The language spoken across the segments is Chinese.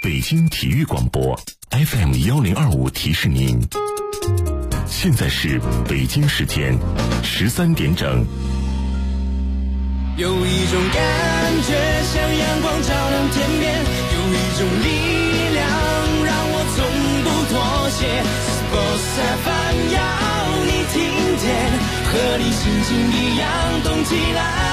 北京体育广播 FM1025提示您，现在是北京时间13点整。 有一种感觉像阳光照亮天边，有一种力量让我从不妥协。Sports FM 要你听见，和你心情一样动起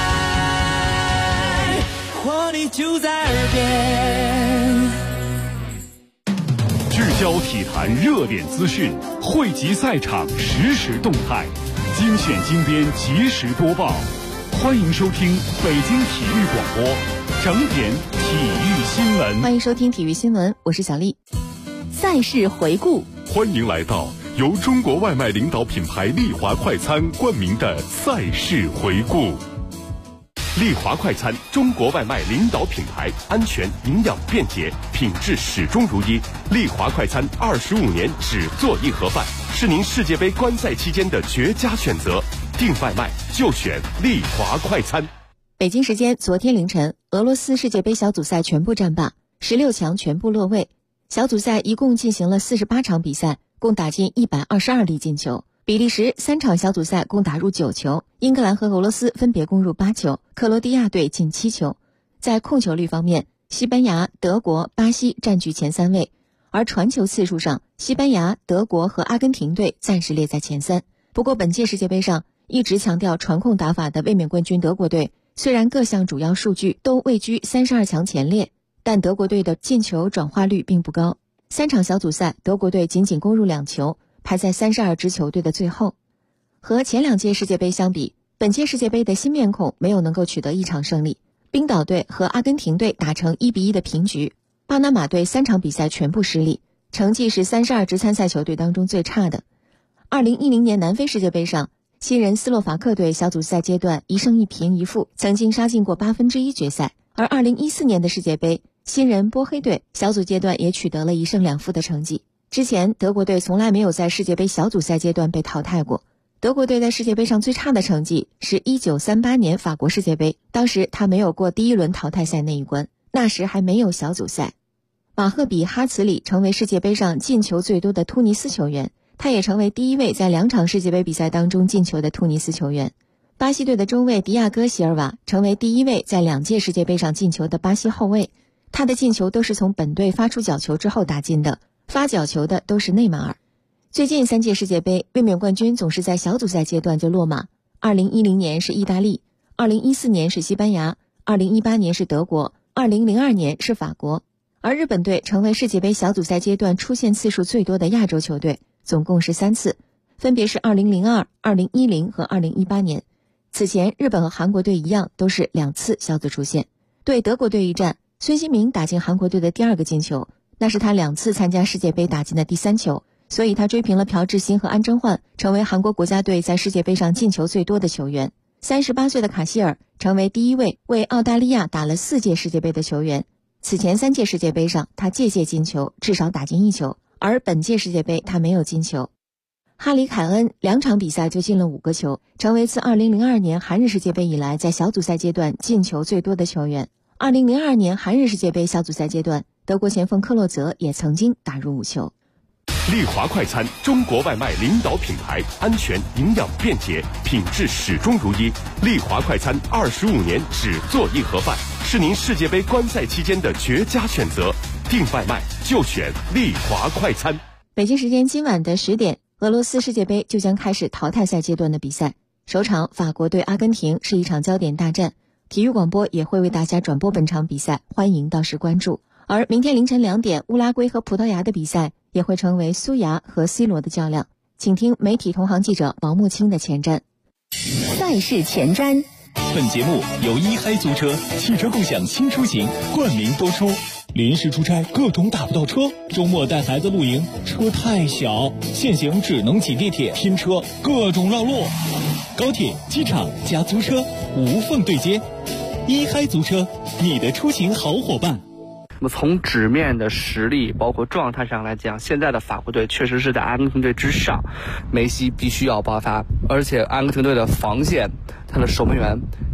来，活力就在耳边。 聚焦体坛热点资讯，汇集赛场实时动态，精选精编及时播报。欢迎收听北京体育广播整点体育新闻。 欢迎收听体育新闻，我是小丽。赛事回顾， 欢迎来到由中国外卖领导品牌丽华快餐冠名的赛事回顾。丽华快餐，中国外卖领导品牌，安全、营养、便捷，品质始终如一。丽华快餐25年只做一盒饭，是您世界杯观赛期间的绝佳选择。订外卖就选丽华快餐。 北京时间昨天凌晨，俄罗斯世界杯小组赛全部战罢，16强全部落位。小组赛一共进行了48场比赛，共打进122粒进球。比利时3场小组赛共打入9球，英格兰和俄罗斯分别攻入8球，克罗地亚队进7球。在控球率方面，西班牙、德国、巴西占据前3位，而传球次数上，西班牙、德国和阿根廷队暂时列在前3。不过本届世界杯上一直强调传控打法的卫冕冠军德国队，虽然各项主要数据都位居32强前列，但德国队的进球转化率并不高。3场小组赛，德国队仅仅攻入2球，排在32支球队的最后。和前2届世界杯相比，本届世界杯的新面孔没有能够取得一场胜利。冰岛队和阿根廷队打成1-1的平局，巴拿马队3场比赛全部失利，成绩是32支参赛球队当中最差的。2010年南非世界杯上，新人斯洛伐克队小组赛阶段1胜1平1负，曾经杀进过1/8决赛。而2014年的世界杯，新人波黑队小组阶段也取得了1胜2负的成绩。之前德国队从来没有在世界杯小组赛阶段被淘汰过。德国队在世界杯上最差的成绩是1938年法国世界杯，当时他没有过第1轮淘汰赛那一关，那时还没有小组赛。马赫比哈茨里成为世界杯上进球最多的突尼斯球员，他也成为第1位在2场世界杯比赛当中进球的突尼斯球员。巴西队的中卫迪亚戈席尔瓦成为第1位在2届世界杯上进球的巴西后卫，他的进球都是从本队发出角球之后打进的，发角球的都是内马尔。最近3届世界杯，卫冕冠军总是在小组赛阶段就落马。2010年是意大利，2014年是西班牙，2018年是德国，2002年是法国。而日本队成为世界杯小组赛阶段出现次数最多的亚洲球队，总共是3次，分别是2002、2010和2018年。此前日本和韩国队一样，都是2次小组出现。对德国队一战，孙兴民打进韩国队的第2个进球，那是他2次参加世界杯打进的第3球，所以他追平了朴智星和安贞焕，成为韩国国家队在世界杯上进球最多的球员。38岁的卡希尔成为第1位为澳大利亚打了4届世界杯的球员。此前3届世界杯上，他届届进球，至少打进1球，而本届世界杯他没有进球。哈里凯恩2场比赛就进了5个球，成为自2002年韩日世界杯以来在小组赛阶段进球最多的球员。2002年韩日世界杯小组赛阶段，德国前锋克洛泽也曾经打入5球。 丽华快餐，中国外卖领导品牌，安全、营养、便捷，品质始终如一。丽华快餐25年只做一盒饭，是您世界杯观赛期间的绝佳选择。订外卖就选丽华快餐。 北京时间今晚的10点，俄罗斯世界杯就将开始淘汰赛阶段的比赛。首场法国对阿根廷是一场焦点大战，体育广播也会为大家转播本场比赛，欢迎到时关注。而明天凌晨2点，乌拉圭和葡萄牙的比赛也会成为苏牙和 C 罗的较量。请听媒体同行记者王木清的前瞻。 赛事前瞻。 本节目由一嗨租车汽车共享新出行冠名播出。临时出差各种打不到车，周末带孩子露营车太小，现行只能挤地铁拼车，各种绕路。高铁、机场加租车无缝对接，一嗨租车，你的出行好伙伴。 那么从纸面的实力包括状态上来讲，现在的法国队确实是在阿根廷队之上，梅西必须要爆发，而且阿根廷队的防线他的守门员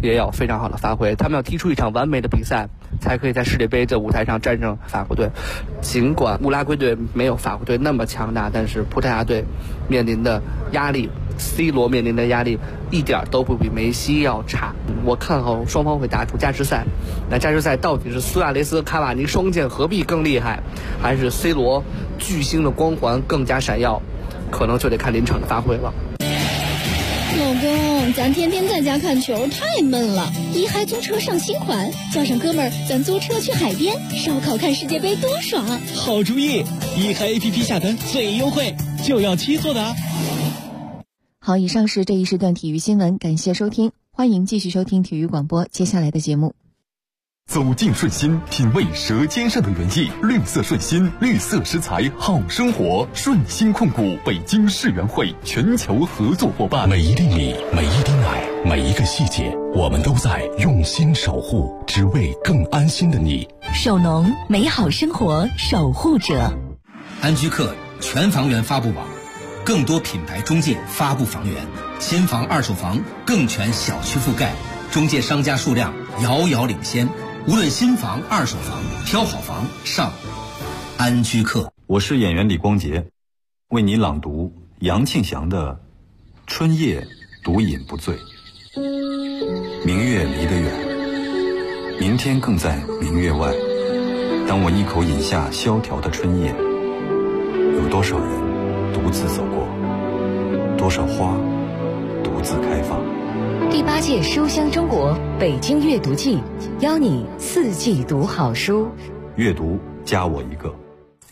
也要非常好的发挥，他们要踢出一场完美的比赛，才可以在世界杯的舞台上战胜法国队。尽管乌拉圭队没有法国队那么强大，但是葡萄牙队面临的压力，C 罗面临的压力一点都不比梅西要差。我看好双方会打出加时赛。那加时赛到底是苏亚雷斯、卡瓦尼双剑合璧更厉害，还是 C 罗巨星的光环更加闪耀？可能就得看临场的发挥了。 老公，咱天天在家看球太闷了，一嗨租车上新款，叫上哥们儿，咱租车去海边烧烤看世界杯多爽啊！ 好主意，一嗨 APP 下单最优惠，就要7做的啊！ 好，以上是这一时段体育新闻，感谢收听，欢迎继续收听体育广播接下来的节目。 走进顺心，品味舌尖上的原意。绿色顺心，绿色食材好生活。顺心控股北京世园会全球合作伙伴。 每一粒米，每一滴奶，每一个细节，我们都在用心守护，只为更安心的你。 首农，美好生活守护者。 安居客全房源发布网，更多品牌中介发布房源，新房二手房更全小区覆盖，中介商家数量遥遥领先。无论新房二手房，挑好房上安居客。 我是演员李光洁，为你朗读杨庆祥的《春夜独饮不醉》。明月离得远，明天更在明月外。当我一口饮下萧条的春夜，有多少人独自走过，多少花独自开放。 第8届书香中国北京阅读季，邀你4季读好书。 阅读加我一个。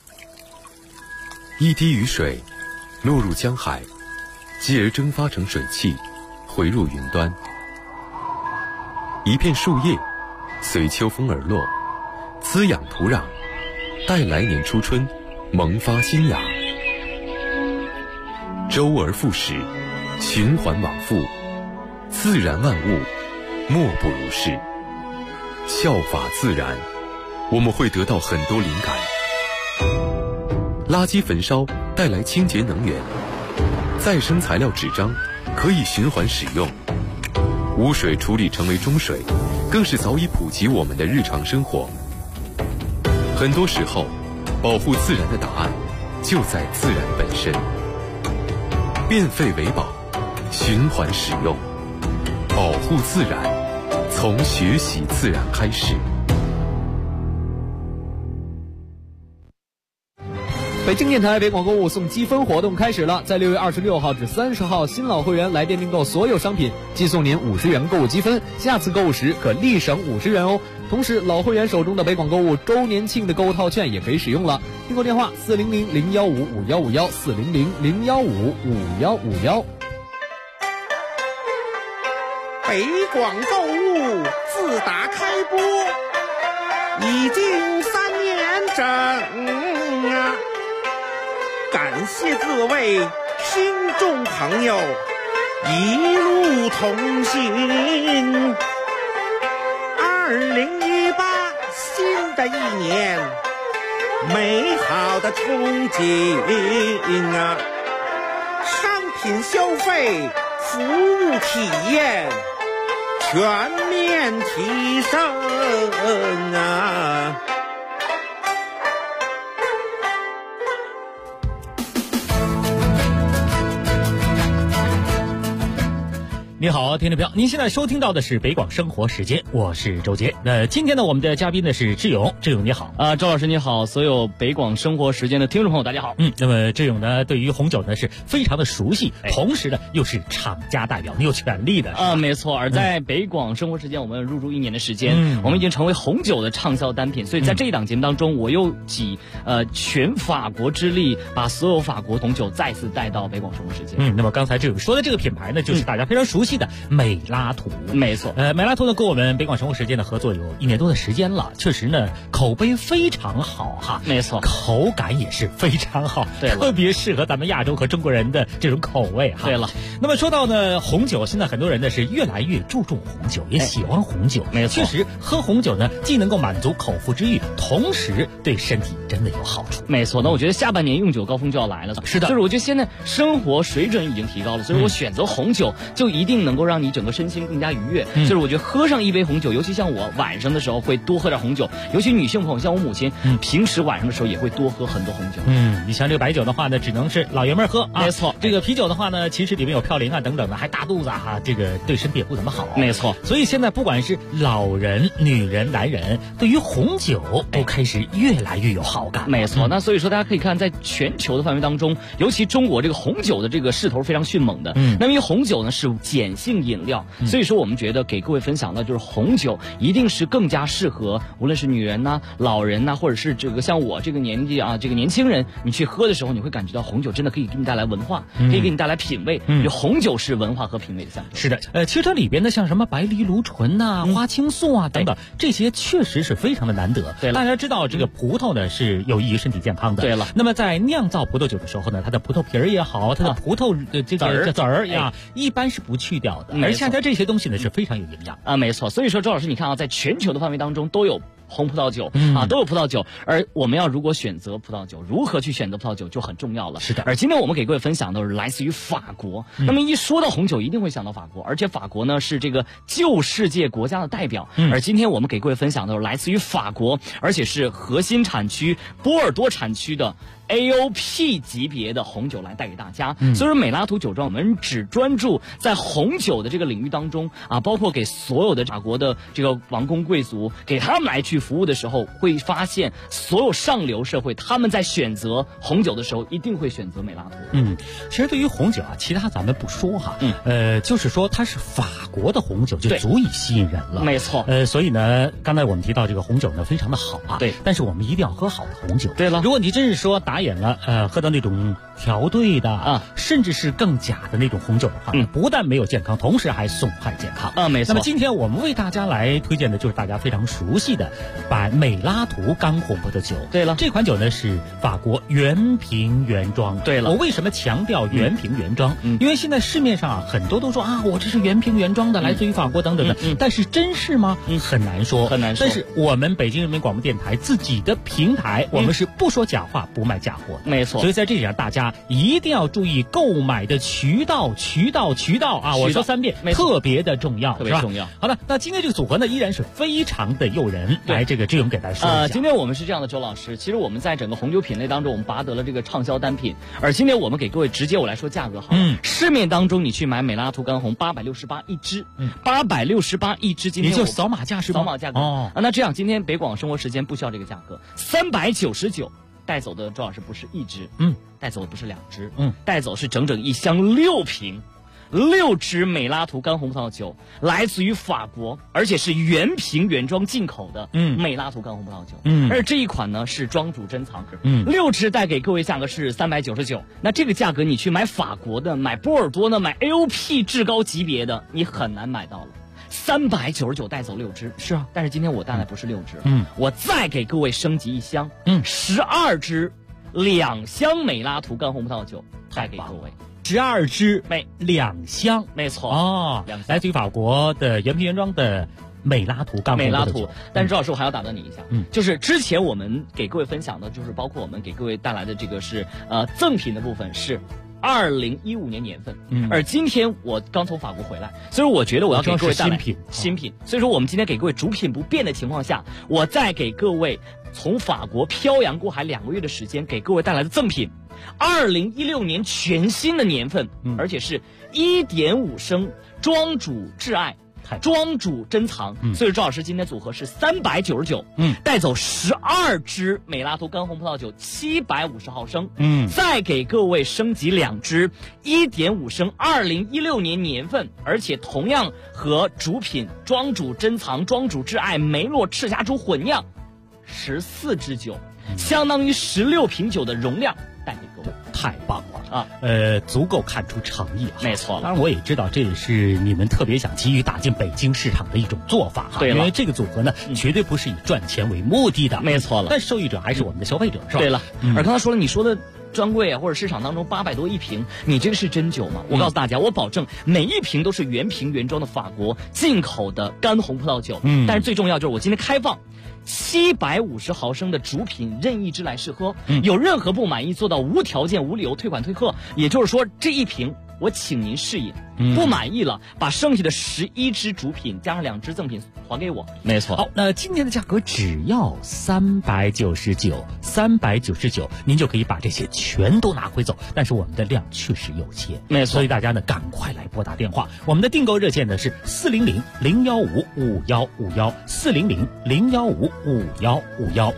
一滴雨水落入江海，继而蒸发成水汽，回入云端。一片树叶随秋风而落，滋养土壤，待来年初春萌发新芽。周而复始，循环往复，自然万物莫不如是。效法自然，我们会得到很多灵感。垃圾焚烧带来清洁能源，再生材料纸张可以循环使用，污水处理成为中水，更是早已普及我们的日常生活。很多时候，保护自然的答案就在自然本身。变废为宝，循环使用，保护自然，从学习自然开始。 北京电台北广购物送积分活动开始了，在6月26号至30号，新老会员来电订购所有商品，即送您50元购物积分，下次购物时可立省50元哦。同时，老会员手中的北广购物周年庆的购物套券也可以使用了。订购电话400-015-5151，400-015-5151。 北广购物自打开播已经3年整啊！感谢各位听众朋友一路同行。2018新的一年，美好的憧憬啊！商品消费、服务体验全面提升啊！ 你好，听众朋友，您现在收听到的是北广生活时间，我是周杰。今天呢，我们的嘉宾呢是志勇，志勇你好。 周老师你好，所有北广生活时间的听众朋友大家好。 那么志勇呢，对于红酒呢是非常的熟悉，同时呢又是厂家代表，你有权利的。 没错。而在北广生活时间，我们入驻1年的时间，我们已经成为红酒的畅销单品。所以在这一档节目当中，我又集全法国之力，把所有法国红酒再次带到北广生活时间。 那么刚才志勇说的这个品牌呢，就是大家非常熟悉的美拉图。 没错。 美拉图呢跟我们北广生活时间的合作有1年多的时间了，确实呢口碑非常好哈。 没错。 口感也是非常好， 对了， 特别适合咱们亚洲和中国人的这种口味哈。 对了。 那么说到呢红酒，现在很多人呢是越来越注重红酒，也喜欢红酒。 没错。 确实喝红酒呢既能够满足口腹之欲，同时对身体真的有好处。 没错。那我觉得下半年用酒高峰就要来了。 是的。 就是我觉得现在生活水准已经提高了，所以我选择红酒就一定定能够让你整个身心更加愉悦。所以我觉得喝上一杯红酒，尤其像我晚上的时候会多喝点红酒，尤其女性朋友，像我母亲，平时晚上的时候也会多喝很多红酒。 你像这个白酒的话呢，只能是老爷们儿喝啊。 没错， 这个啤酒的话呢，其实里面有嘌呤啊等等的，还大肚子啊，这个对身体也不怎么好。 没错， 所以现在不管是老人、女人、男人，对于红酒都开始越来越有好感。 没错，那所以说大家可以看，在全球的范围当中，尤其中国这个红酒的这个势头非常迅猛的。那么因为红酒呢是碱性饮料，所以说我们觉得给各位分享的就是红酒一定是更加适合无论是女人呐、老人呐，或者是这个像我这个年纪啊，这个年轻人，你去喝的时候，你会感觉到红酒真的可以给你带来文化，可以给你带来品味。就红酒是文化和品味的象征。 是的，其实这里边的像什么白藜芦醇呐、花青素啊等等，这些确实是非常的难得。 对了， 大家知道这个葡萄呢是有益于身体健康的。 对了， 那么在酿造葡萄酒的时候呢，它的葡萄皮儿也好，它的葡萄的这个籽儿呀，一般是不去掉的。而恰恰这些东西呢是非常有营养啊，没错。所以说周老师，你看啊，在全球的范围当中都有红葡萄酒啊，都有葡萄酒，而我们要如果选择葡萄酒，如何去选择葡萄酒就很重要了。 是的。 而今天我们给各位分享的是来自于法国。那么一说到红酒，一定会想到法国，而且法国呢是这个旧世界国家的代表。而今天我们给各位分享的是来自于法国，而且是核心产区波尔多产区的AOP 级别的红酒来带给大家。所以说美拉图酒庄我们只专注在红酒的这个领域当中啊，包括给所有的法国的这个王公贵族给他们来去服务的时候，会发现所有上流社会他们在选择红酒的时候一定会选择美拉图。 其实对于红酒啊，其他咱们不说哈，就是说它是法国的红酒就足以吸引人了。 没错。 所以呢，刚才我们提到这个红酒呢非常的好啊， 对， 但是我们一定要喝好的红酒。 对了， 如果你真是说打眼了，喝到那种调兑的啊，甚至是更假的那种红酒的话，不但没有健康，同时还损害健康啊。没错。 那么今天我们为大家来推荐的就是大家非常熟悉的美拉图干红葡萄酒。 对了， 这款酒呢是法国原瓶原装。 对了， 我为什么强调原瓶原装？因为现在市面上很多都说啊，我这是原瓶原装的，来自于法国等等的，但是真是吗？很难说， 很难说。 但是我们北京人民广播电台自己的平台，我们是不说假话，不卖假货。 没错。 所以在这里让大家一定要注意购买的渠道啊！我说3遍，特别的重要， 特别重要。 好的，那今天这个组合呢，依然是非常的诱人。来，这个志勇给大家说一下。 今天我们是这样的，周老师，其实我们在整个红酒品类当中，我们拔得了这个畅销单品。而今天我们给各位直接我来说价格好了。市面当中你去买美拉图干红868一支，868一支。今天也就扫码价是吧？ 扫码价格哦。那这样，今天北广生活时间不需要这个价格，399。带走的周老师不是一支，带走的不是2支，带走是整整一箱6瓶，6支美拉图干红葡萄酒，来自于法国，而且是原瓶原装进口的美拉图干红葡萄酒。而这一款呢是庄主珍藏，6支带给各位价格是399。那这个价格你去买法国的、买波尔多的、买 AOP 至高级别的，你很难买到了。399带走6支， 是啊， 但是今天我带来不是6支，我再给各位升级一箱，12支2箱美拉图干红葡萄酒带给各位 ，12支2箱， 没错哦，来自于法国的原瓶原装的美拉图干红葡萄酒。 但是周老师我还要打断你一下，就是之前我们给各位分享的，就是包括我们给各位带来的这个是赠品的部分是2015年年份，而今天我刚从法国回来，所以我觉得我要给各位带来新品，所以说我们今天给各位主品不变的情况下，我再给各位从法国漂洋过海2个月的时间给各位带来的赠品，2016年全新的年份，而且是1.5升庄主挚爱庄主珍藏，所以周老师今天组合是399，带走12支美拉图干红葡萄酒750毫升，再给各位升级2支1.5升2016年年份，而且同样和主品庄主珍藏、庄主挚爱梅洛赤霞珠混酿14支酒，相当于16瓶酒的容量带给各位。 太棒了啊！足够看出诚意啊。 没错， 当然我也知道这也是你们特别想急于打进北京市场的一种做法哈。 对了， 因为这个组合呢，绝对不是以赚钱为目的的。 没错了， 但受益者还是我们的消费者，是吧？ 对了，而刚才说了，你说的专柜啊，或者市场当中800多一瓶，你这个是真酒吗？我告诉大家，我保证每一瓶都是原瓶原装的法国进口的干红葡萄酒。但是最重要就是我今天开放750毫升的主品任意支来试喝，有任何不满意做到无条件无理由退款退货，也就是说这一瓶我请您试饮，不满意了，把剩下的11支主品加上2支赠品还给我。 没错。好，那今天的价格只要399，您就可以把这些全都拿回走。但是我们的量确实有限， 没错， 所以大家呢赶快来拨打电话。我们的订购热线呢是400-015-5151，400-015-5151。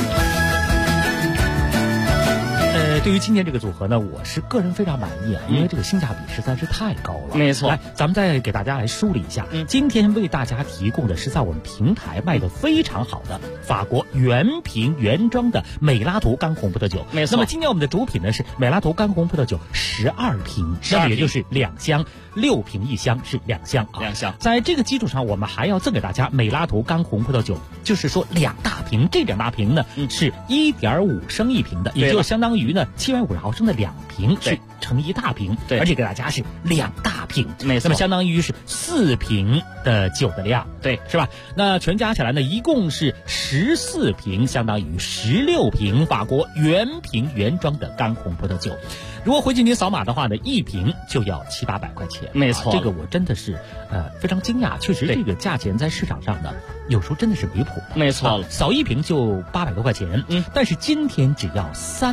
对于今天这个组合呢，我是个人非常满意啊，因为这个性价比实在是太高了。 没错， 来，咱们再给大家来梳理一下，今天为大家提供的是在我们平台卖的非常好的法国原瓶原装的美拉图干红葡萄酒。 没错。 那么今天我们的主品呢是美拉图干红葡萄酒12瓶，那么也就是2箱，6瓶1箱是2箱啊。 2箱。 在这个基础上，我们还要赠给大家美拉图干红葡萄酒，就是说2大瓶，这2大瓶呢是1.5升1瓶的，也就相当于呢750毫升的2瓶是成1大瓶， 对， 而且给大家是2大瓶， 没错， 那么相当于是4瓶的酒的量， 对， 是吧？那全加起来呢，一共是14瓶，相当于16瓶法国原瓶原装的干红葡萄酒。如果回去您扫码的话呢，1瓶就要700-800块钱， 没错， 这个我真的是非常惊讶，确实这个价钱在市场上呢，有时候真的是离谱， 没错， 扫1瓶就800多块钱，但是今天只要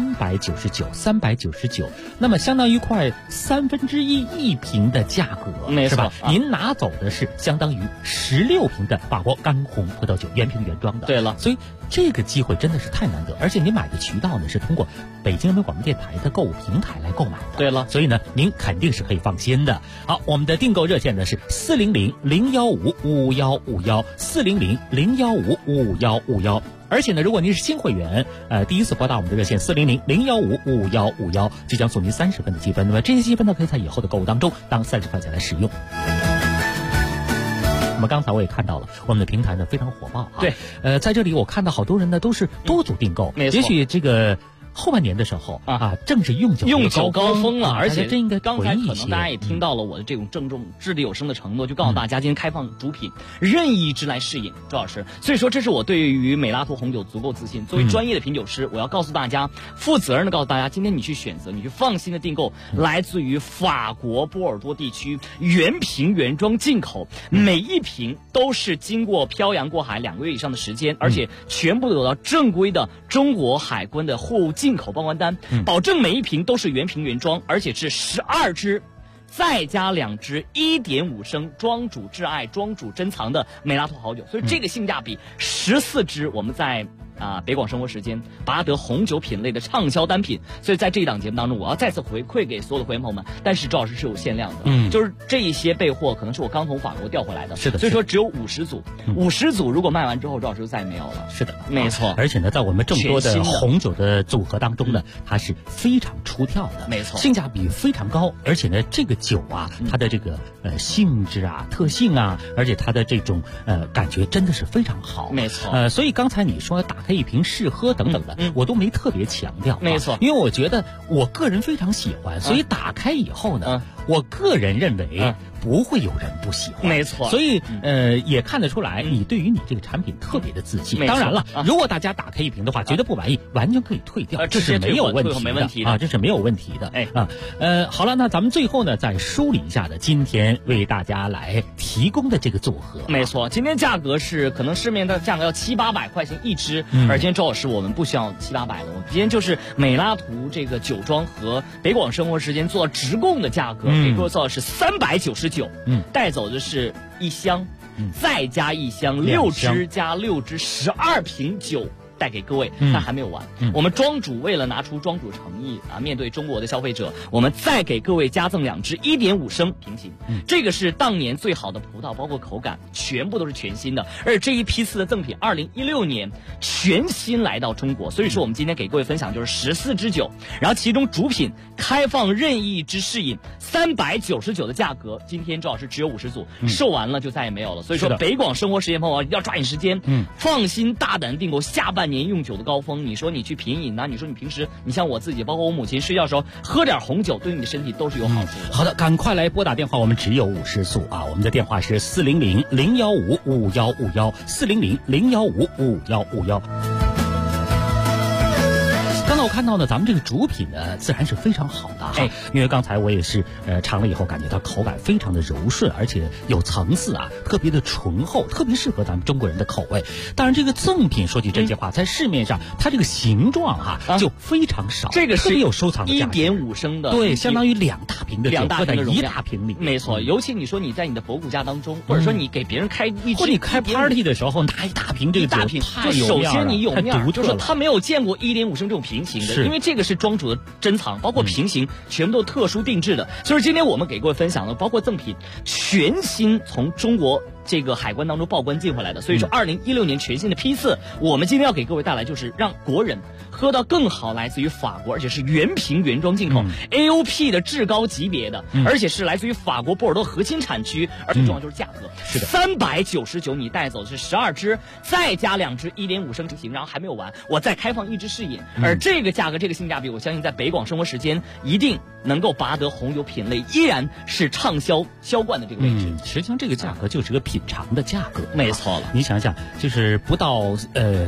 399，那么相当于快1/3瓶的价格， 没错， 是吧？您拿走的是相当于16瓶的法国干红葡萄酒，原瓶原装的。 对了， 所以这个机会真的是太难得，而且您买的渠道呢是通过北京人民广播电台的购物平台来购买的。 对了， 所以呢，您肯定是可以放心的。好，我们的订购热线呢是400-015-5151，400-015-5151。而且呢，如果您是新会员，第一次拨打我们的热线400-015-5151，就将送您30分的积分。那么这些积分呢，可以在以后的购物当中当30块钱来使用。那么刚才我也看到了，我们的平台呢非常火爆啊。 对， 在这里我看到好多人呢都是多组订购， 没错， 也许这个后半年的时候正是用酒高峰了，而且真应该刚才可能大家也听到了我的这种郑重掷地有声的承诺，就告诉大家今天开放主品任意一支来试饮，周老师。所以说这是我对于美拉图红酒足够自信。作为专业的品酒师，我要告诉大家，负责任的告诉大家，今天你去选择，你去放心的订购来自于法国波尔多地区原瓶原装进口，每一瓶都是经过漂洋过海2个月以上的时间，而且全部得到正规的中国海关的货物进口报关单，保证每一瓶都是原瓶原装，而且是12支再加2支1.5升庄主挚爱庄主珍藏的美拉图好酒，所以这个性价比14支我们在北广生活时间拔得红酒品类的畅销单品。所以在这一档节目当中，我要再次回馈给所有的会员朋友们，但是周老师是有限量的，就是这一些备货可能是我刚从法国调回来的， 是的， 所以说只有50组，50组如果卖完之后，周老师就再也没有了。 是的， 没错。 而且呢，在我们众多的红酒的组合当中呢，它是非常出挑的， 没错， 性价比非常高，而且呢，这个酒啊，它的这个性质啊、特性啊，而且它的这种感觉真的是非常好， 没错。 所以刚才你说打开一瓶试喝等等的，我都没特别强调， 没错， 因为我觉得我个人非常喜欢，所以打开以后呢，我个人认为不会有人不喜欢， 没错。 所以也看得出来，你对于你这个产品特别的自信。当然了，如果大家打开一瓶的话，觉得不满意，完全可以退掉，这是没有问题的啊，这是没有问题的。好了，那咱们最后呢，再梳理一下的今天为大家来提供的这个组合， 没错，今天价格是可能市面的价格要700-800块钱一支，而今天周老师我们不需要700-800的，我今天就是美拉图这个酒庄和北广生活时间做直供的价格，给各位做的是399，带走的是1箱，再加1箱，6支加6支，12瓶酒带给各位，但还没有完。我们庄主为了拿出庄主诚意面对中国的消费者，我们再给各位加赠2支1.5升平行。这个是当年最好的葡萄，包括口感全部都是全新的，而这一批次的赠品2016年全新来到中国，所以说我们今天给各位分享就是14支酒，然后其中主品开放任意之试饮399的价格，今天周老师只有50组，售完了就再也没有了。所以说北广生活时间朋友要抓紧时间，放心大胆订购下半年用酒的高峰。你说你去品饮你说你平时你像我自己，包括我母亲睡觉的时候喝点红酒，对你的身体都是有好处的。 好的，赶快来拨打电话，我们只有50组啊！我们的电话是400-015-5151，400-015-5151。刚才我看看到呢，咱们这个主品呢，自然是非常好的哈。因为刚才我也是尝了以后，感觉到口感非常的柔顺，而且有层次啊，特别的醇厚，特别适合咱们中国人的口味。当然，这个赠品说句真心话，在市面上它这个形状就非常少， 这个是特别有收藏的价值 ，1.5升的， 对，相当于2大瓶的酒搁在1大瓶里。 没错，尤其你说你在你的博古家当中，或者说你给别人开一支， 或者你开 party 的时候拿1大瓶这个酒，太有面了， 首先你有面， 就是他没有见过1.5升这种平行的，因为这个是庄主的珍藏，包括平行全部都特殊定制的。所以今天我们给各位分享的，包括赠品全新从中国这个海关当中报关进回来的，所以说2016年全新的批次，我们今天要给各位带来就是让国人喝到更好来自于法国，而且是原瓶原装进口AOP 的至高级别的，而且是来自于法国波尔多核心产区，而最重要就是价格， 是的 ，399，你带走的是12支，再加2支1.5升瓶，然后还没有完，我再开放1支试饮，而这个价格这个性价比，我相信在北广生活时间一定能够拔得红酒品类依然是畅销冠的这个位置。 实际上这个价格就是个品尝的价格， 没错了。 你想想，就是不到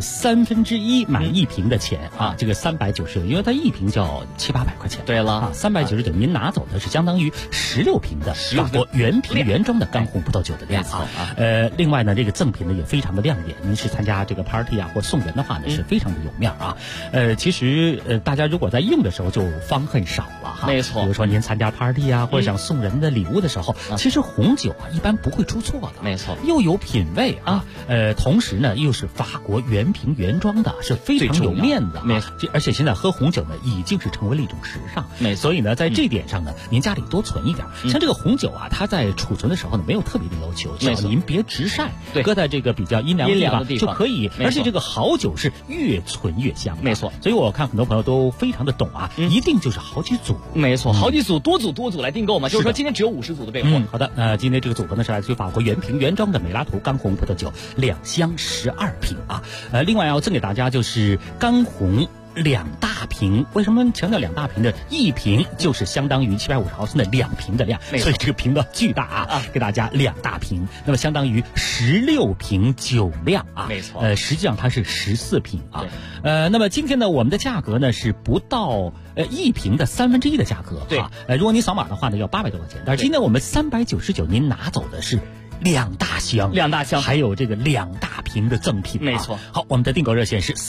1/3买1瓶的钱啊，这个399，因为它1瓶就要700-800块钱。 对了 ，399您拿走的是相当于16瓶的法国原瓶原装的干红葡萄酒的量啊。另外呢，这个赠品呢也非常的亮眼，您是参加这个 party 啊或送人的话呢，是非常的有面啊。其实大家如果在用的时候就方恨少了哈。 没错， 比如说您参加 party 啊，或者想送人的礼物的时候，其实红酒啊一般不会出错的。 没错， 又有品味啊，同时呢又是法国原瓶原装的，是非常有面子。 没错， 而且现在喝红酒呢已经是成为了一种时尚。所以呢，在这点上呢，您家里多存一点。像这个红酒啊，它在储存的时候呢没有特别的要求，只要您别直晒，搁在这个比较阴凉的地方就可以。而且这个好酒是越存越香。 没错， 所以我看很多朋友都非常的懂啊，一定就是好几组。 没错，好几组，多组来订购嘛。就是说今天只有50组的备货。 好的，今天这个组合呢是来自于法国原瓶原装的美拉图干红葡萄酒2箱12瓶啊。另外要赠给大家就是干红2大瓶。为什么强调2大瓶的？1瓶就是相当于750毫升的2瓶的量，所以这个瓶子巨大啊，给大家2大瓶，那么相当于16瓶酒量啊。 没错， 实际上它是14瓶啊。那么今天呢，我们的价格呢是不到1瓶的1/3的价格。 对， 如果你扫码的话呢，要800多块钱，但是今天我们399，您拿走的是2大箱，还有这个2大瓶的赠品。 没错。 好，我们的订购热线是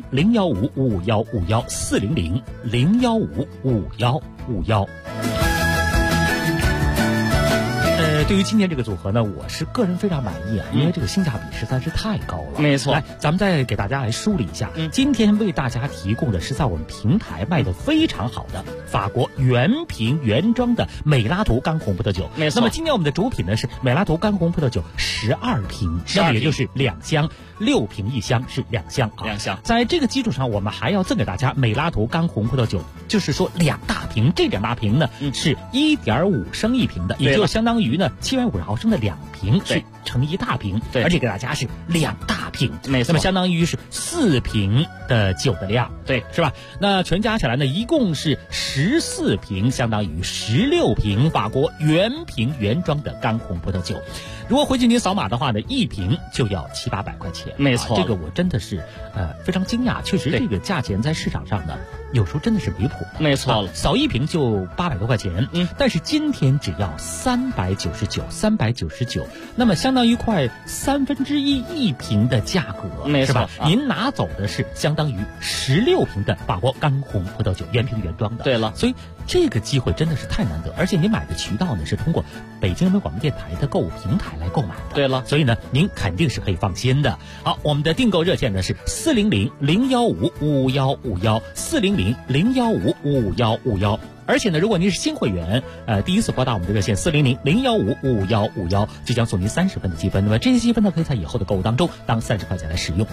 400-015-51551，400-015-51551。对于今天这个组合呢，我是个人非常满意啊，因为这个性价比实在是太高了。 没错， 来，咱们再给大家来梳理一下，今天为大家提供的是在我们平台卖的非常好的法国原瓶原装的美拉图干红葡萄酒。 没错。 那么今天我们的主品呢是美拉图干红葡萄酒12瓶，那么也就是2箱，6瓶1箱是2箱啊。 2箱。 在这个基础上，我们还要赠给大家美拉图干红葡萄酒，就是说2大瓶，这2大瓶呢是1.5升1瓶的，也就相当于呢750毫升的2瓶是成1大瓶，而且给大家是2大瓶， 没错， 那么相当于是4瓶的酒的量， 对， 是吧？那全加起来呢，一共是14瓶，相当于16瓶法国原瓶原装的干红葡萄酒。如果回去您扫码的话呢，1瓶就要700-800块钱， 没错， 这个我真的是非常惊讶，确实这个价钱在市场上呢有时候真的是离谱的。 没错了， 扫1瓶就800多块钱，但是今天只要399，那么相当于快1/3瓶的价格， 没错， 是吧？您拿走的是相当于16瓶的法国干红葡萄酒，原瓶原装的。 对了， 所以这个机会真的是太难得，而且您买的渠道呢是通过北京人民广播电台的购物平台来购买的。 对了， 所以呢您肯定是可以放心的。好，我们的订购热线呢是400-015-515，400-015-515，而且呢，如果您是新会员，第一次拨打我们的热线400-015-515，就将送您30分的积分。那么这些积分呢，可以在以后的购物当中当30块钱来使用。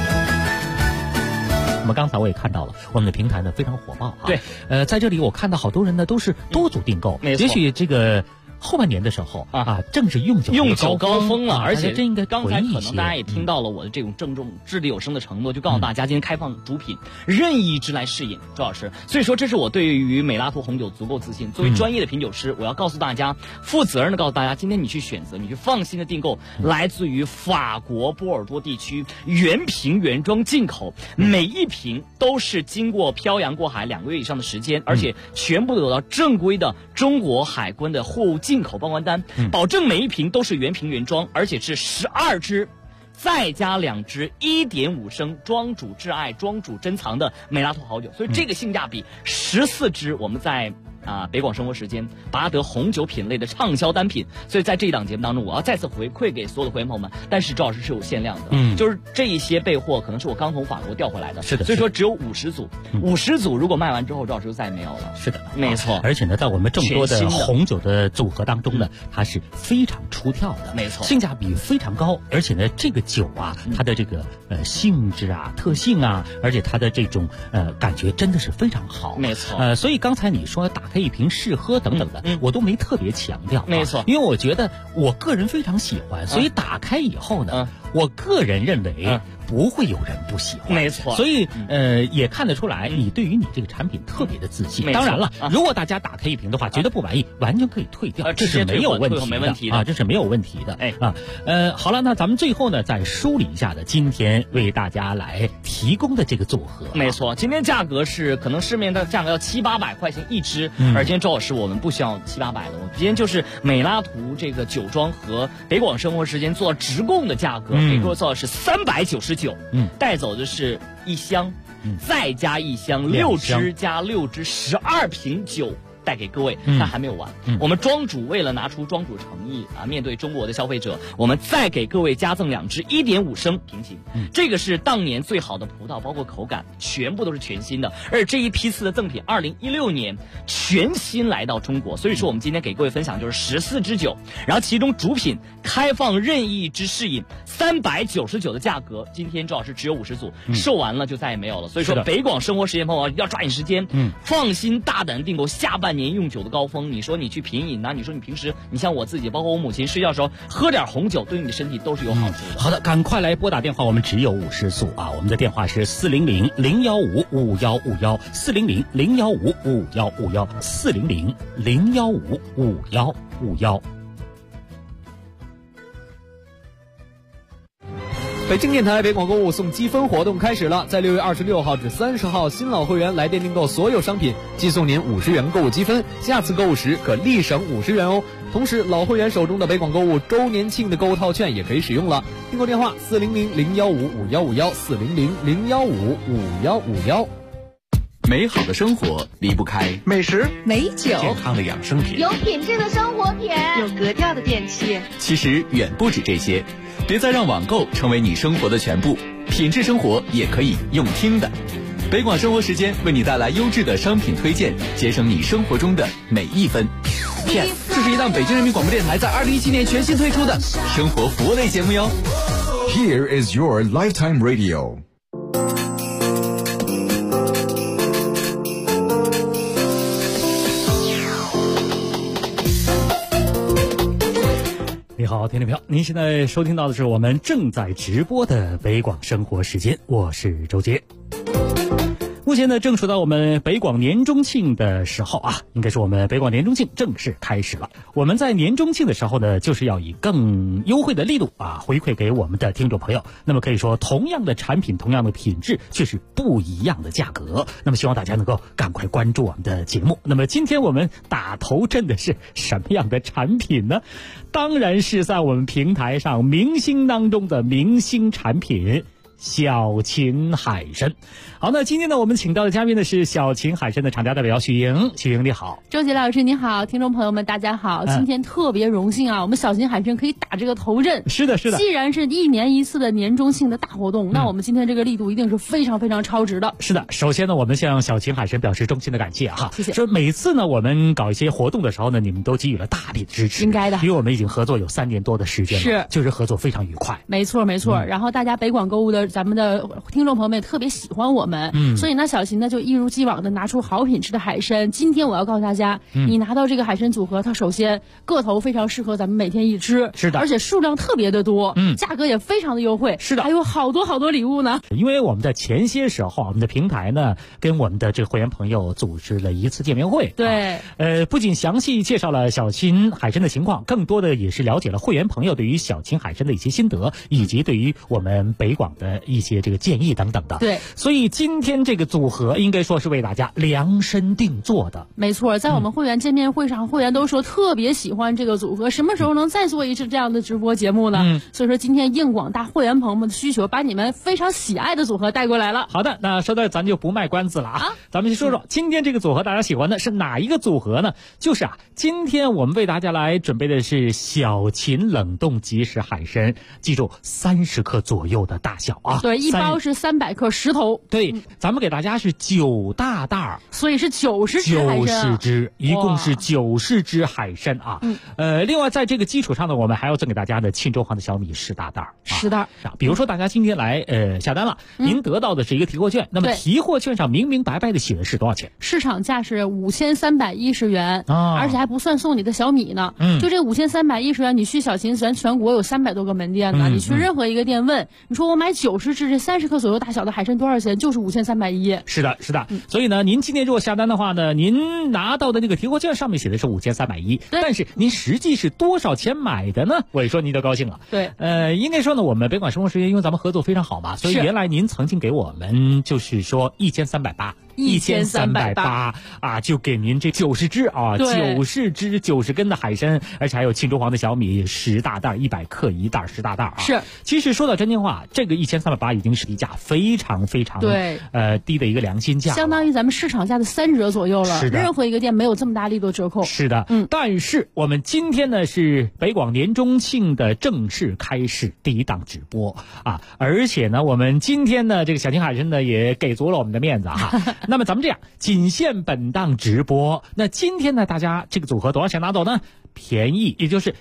那么刚才我也看到了，我们的平台呢非常火爆啊。 对， 在这里我看到好多人呢都是多组订购， 没错， 也许这个后半年的时候正是用酒高峰了，而且这应该刚才可能大家也听到了我的这种郑重掷地有声的承诺，就告诉大家今天开放主品任意之来试饮，周老师。所以说这是我对于美拉图红酒足够自信。作为专业的品酒师，我要告诉大家，负责任的告诉大家，今天你去选择，你去放心的订购，来自于法国波尔多地区原瓶原装进口，每一瓶都是经过漂洋过海2个月以上的时间，而且全部都有到正规的中国海关的货物进口报关单，保证每一瓶都是原瓶原装，而且是12支再加2支1.5升庄主挚爱庄主珍藏的美拉图好酒，所以这个性价比14支我们在北广生活时间拔得红酒品类的畅销单品。所以在这一档节目当中，我要再次回馈给所有的会员朋友们，但是周老师是有限量的，就是这一些备货可能是我刚从法国调回来的， 是的， 所以说只有50组，50组如果卖完之后，周老师就再也没有了。 是的， 没错。 而且呢，在我们众多的红酒的组合当中呢，它是非常出挑的， 没错， 性价比非常高，而且呢，这个酒它的这个性质特性而且它的这种感觉真的是非常好， 没错。 所以刚才你说打开一瓶试喝等等的，我都没特别强调， 没错， 因为我觉得我个人非常喜欢，所以打开以后呢，我个人认为不会有人不喜欢， 没错。 所以也看得出来你对于你这个产品特别的自信。当然了，如果大家打开一瓶的话觉得不满意，完全可以退掉，这是没有问题的，这是没有问题的。好了，那咱们最后呢再梳理一下的今天为大家来提供的这个组合。 没错，今天价格是可能市面的价格要700-800块钱一支，而今天周老师我们不需要700-800的，我今天就是美拉图这个酒庄和北广生活时间做直供的价格，给各位做的是399，带走的是1箱，再加1箱，6支加6支，12瓶酒带给各位，但还没有完。我们庄主为了拿出庄主诚意面对中国的消费者，我们再给各位加赠2支1.5升瓶型。这个是当年最好的葡萄，包括口感全部都是全新的，而这一批次的赠品2016年全新来到中国，所以说我们今天给各位分享就是14支酒，然后其中主品开放任意之试饮399的价格，今天周老师只有50组，售完了就再也没有了。所以说北广生活时间朋友要抓紧时间，放心大胆订购下半年用酒的高峰。你说你去品饮你说你平时你像我自己，包括我母亲睡觉的时候喝点红酒，对你的身体都是有好处的。 好的，赶快来拨打电话，我们只有50组我们的电话是400-015-5151，400-015-5151，400-015-5151。 北京电台北广购物送积分活动开始了，在6月26号至30号，新老会员来电订购所有商品，寄送您50元购物积分，下次购物时可立省50元哦。同时，老会员手中的北广购物周年庆的购物套券也可以使用了。订购电话400-015-5151，400-015-5151。 美好的生活离不开美食、 美酒、 健康的养生品、 有品质的生活品、 有格调的电器。 其实远不止这些，别再让网购成为你生活的全部，品质生活也可以用听的。北广生活时间为你带来优质的商品推荐，节省你生活中的每一分。PS， 这是一档北京人民广播电台在2017年全新推出的生活服务类节目哟。 Here is your lifetime radio。 你好，听众朋友，您现在收听到的是我们正在直播的北广生活时间，我是周杰。目前呢，正处到我们北广年中庆的时候应该是我们北广年中庆正式开始了。我们在年中庆的时候呢，就是要以更优惠的力度回馈给我们的听众朋友。那么可以说，同样的产品，同样的品质，却是不一样的价格。那么希望大家能够赶快关注我们的节目。那么今天我们打头阵的是什么样的产品呢？当然是在我们平台上明星当中的明星产品。小秦海参。好，那今天呢，我们请到的嘉宾呢是小秦海参的厂家代表许莹。许莹你好。 周杰老师你好，听众朋友们大家好，今天特别荣幸我们小秦海参可以打这个头阵。 是的是的， 既然是1年1次的年中庆的大活动，那我们今天这个力度一定是非常非常超值的。 是的，首先呢，我们向小秦海参表示衷心的感谢谢谢。 说每次呢我们搞一些活动的时候呢，你们都给予了大力的支持， 应该的， 因为我们已经合作有3年多的时间了， 是， 就是合作非常愉快。 没错没错，然后大家北广购物的咱们的听众朋友们也特别喜欢我们，所以呢，小琴呢就一如既往的拿出好品质的海参。今天我要告诉大家，你拿到这个海参组合，它首先个头非常适合咱们每天一吃， 是的， 而且数量特别的多，价格也非常的优惠， 是的， 还有好多礼物呢。 因为我们在前些时候，我们的平台呢跟我们的这个会员朋友组织了一次见面会， 对， 不仅详细介绍了小秦海参的情况，更多的也是了解了会员朋友对于小秦海参的一些心得，以及对于我们北广的一些这个建议等等的。 对， 所以今天这个组合应该说是为大家量身定做的。 没错，在我们会员见面会上，会员都说特别喜欢这个组合，什么时候能再做一次这样的直播节目呢？所以说今天应广大会员朋友们的需求，把你们非常喜爱的组合带过来了。 好的，那说到咱就不卖关子了啊，咱们先说说今天这个组合大家喜欢的是哪一个组合呢？就是今天我们为大家来准备的是小秦冷冻即食海参，记住30克左右的大小啊。 对，一包是300克10头。 对，咱们给大家是9大袋， 所以是90只海参。90 只，一共是90只海参啊。另外在这个基础上呢，我们还要赠给大家的沁州黄的小米10大袋。 10袋。 比如说大家今天来下单了，您得到的是一个提货券，那么提货券上明明白白的写的是多少钱？ 市场价是5310元，而且还不算送你的小米呢。就这5310元，你去小秦咱全国有300多个门店呢，你去任何一个店问，你说我买90只这30克左右大小的海参多少钱？就是5310。 是的，是的。所以呢，您今天如果下单的话呢，您拿到的那个提货券上面写的是5310，但是您实际是多少钱买的呢？我一说您就高兴了。 对， 应该说呢，我们北广生活时间因为咱们合作非常好嘛，所以原来您曾经给我们就是说1380啊，就给您这90只啊，90只90根的海参，而且还有沁州黄的小米10大袋，100克一袋10大袋啊。 是， 其实说到真心话，这个1380已经是低价非常非常低的一个良心价， 相当于咱们市场价的3折左右了。 是的， 任何一个店没有这么大力度折扣。 是的，但是我们今天呢是北广年中庆的正式开始第一档直播啊，而且呢我们今天呢这个小秦海参呢也给足了我们的面子哈。那么咱们这样，仅限本档直播。那今天呢，大家这个组合多少钱拿走呢？便宜，也就是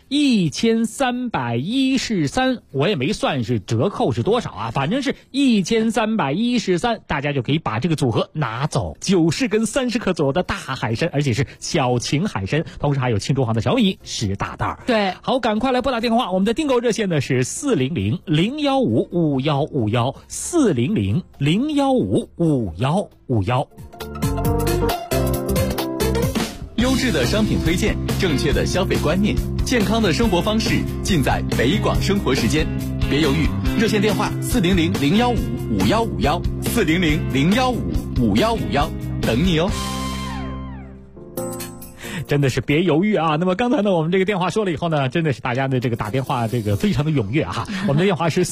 1313，我也没算是折扣是多少啊，反正是1313，大家就可以把这个组合拿走。90根30克左右的大海参，而且是小秦海参，同时还有沁州黄的小米10大袋。 对， 好，赶快来拨打电话，我们的订购热线呢是400-015-5151，400-015-5151。 优质的商品推荐，正确的消费观念，健康的生活方式，尽在北广生活时间。别犹豫，热线电话400-015-5151，400-015-5151，等你哦。 真的是别犹豫啊！那么刚才呢，我们这个电话说了以后呢，真的是大家的这个打电话这个非常的踊跃哈。我们的电话是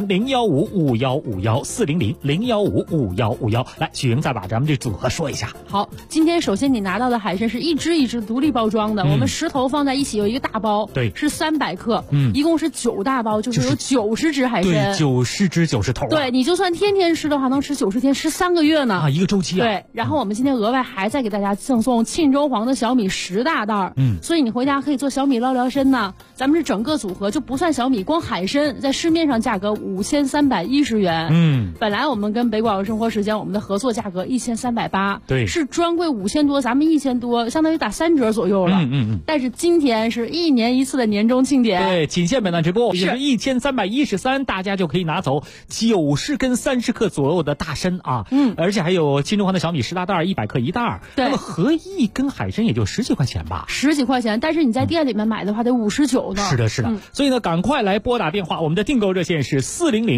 400-015-5151，400-015-5151。来，许莹再把咱们这组合说一下。 好，今天首先你拿到的海参是一只一只独立包装的，我们10头放在一起有一个大包， 对， 是300克，一共是9大包，就是有90只海参， 对，90只90头。 对，你就算天天吃的话，能吃90天，吃3个月呢。 啊，一个周期啊。 对，然后我们今天额外还再给大家赠送沁州黄的小米10大袋，所以你回家可以做小米捞聊参呢。咱们是整个组合就不算小米，光海参在市面上价格5310元，本来我们跟北广生活时间我们的合作价格1380， 对， 是专柜5000多，咱们1000多，相当于打3折左右了。但是今天是1年1次的年终庆典， 对，仅限本档直播，也就是1313，大家就可以拿走90根30克左右的大参啊，而且还有沁州黄的小米10大袋，100克一袋，那么合一根海参也就10几块钱吧 ，10几块钱，但是你在店里面买的话得59呢。 是的，是的，所以呢，赶快来拨打电话，我们的订购热线是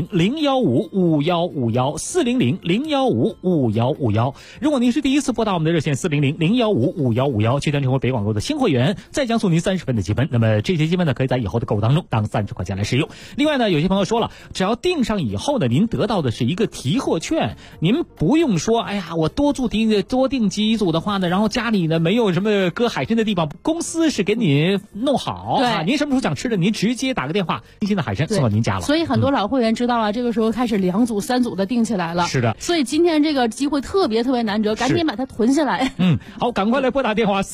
400-015-5151，400-015-5151。如果您是第一次拨打我们的热线400-015-5151，确定成为北广购的新会员，再将送您30分的积分。那么这些积分呢，可以在以后的购物当中当30块钱来使用。另外呢，有些朋友说了，只要订上以后呢，您得到的是一个提货券，您不用说，哎呀，我多订几组的话呢，然后家里呢没有什么搁喝海参的地方，公司是给你弄好啊。您什么时候想吃的，您直接打个电话，新鲜的海参送到您家了。 所以很多老会员知道了，这个时候开始2组、3组的订起来了。 是的， 所以今天这个机会特别难得，赶紧把它囤下来。 好，赶快来拨打电话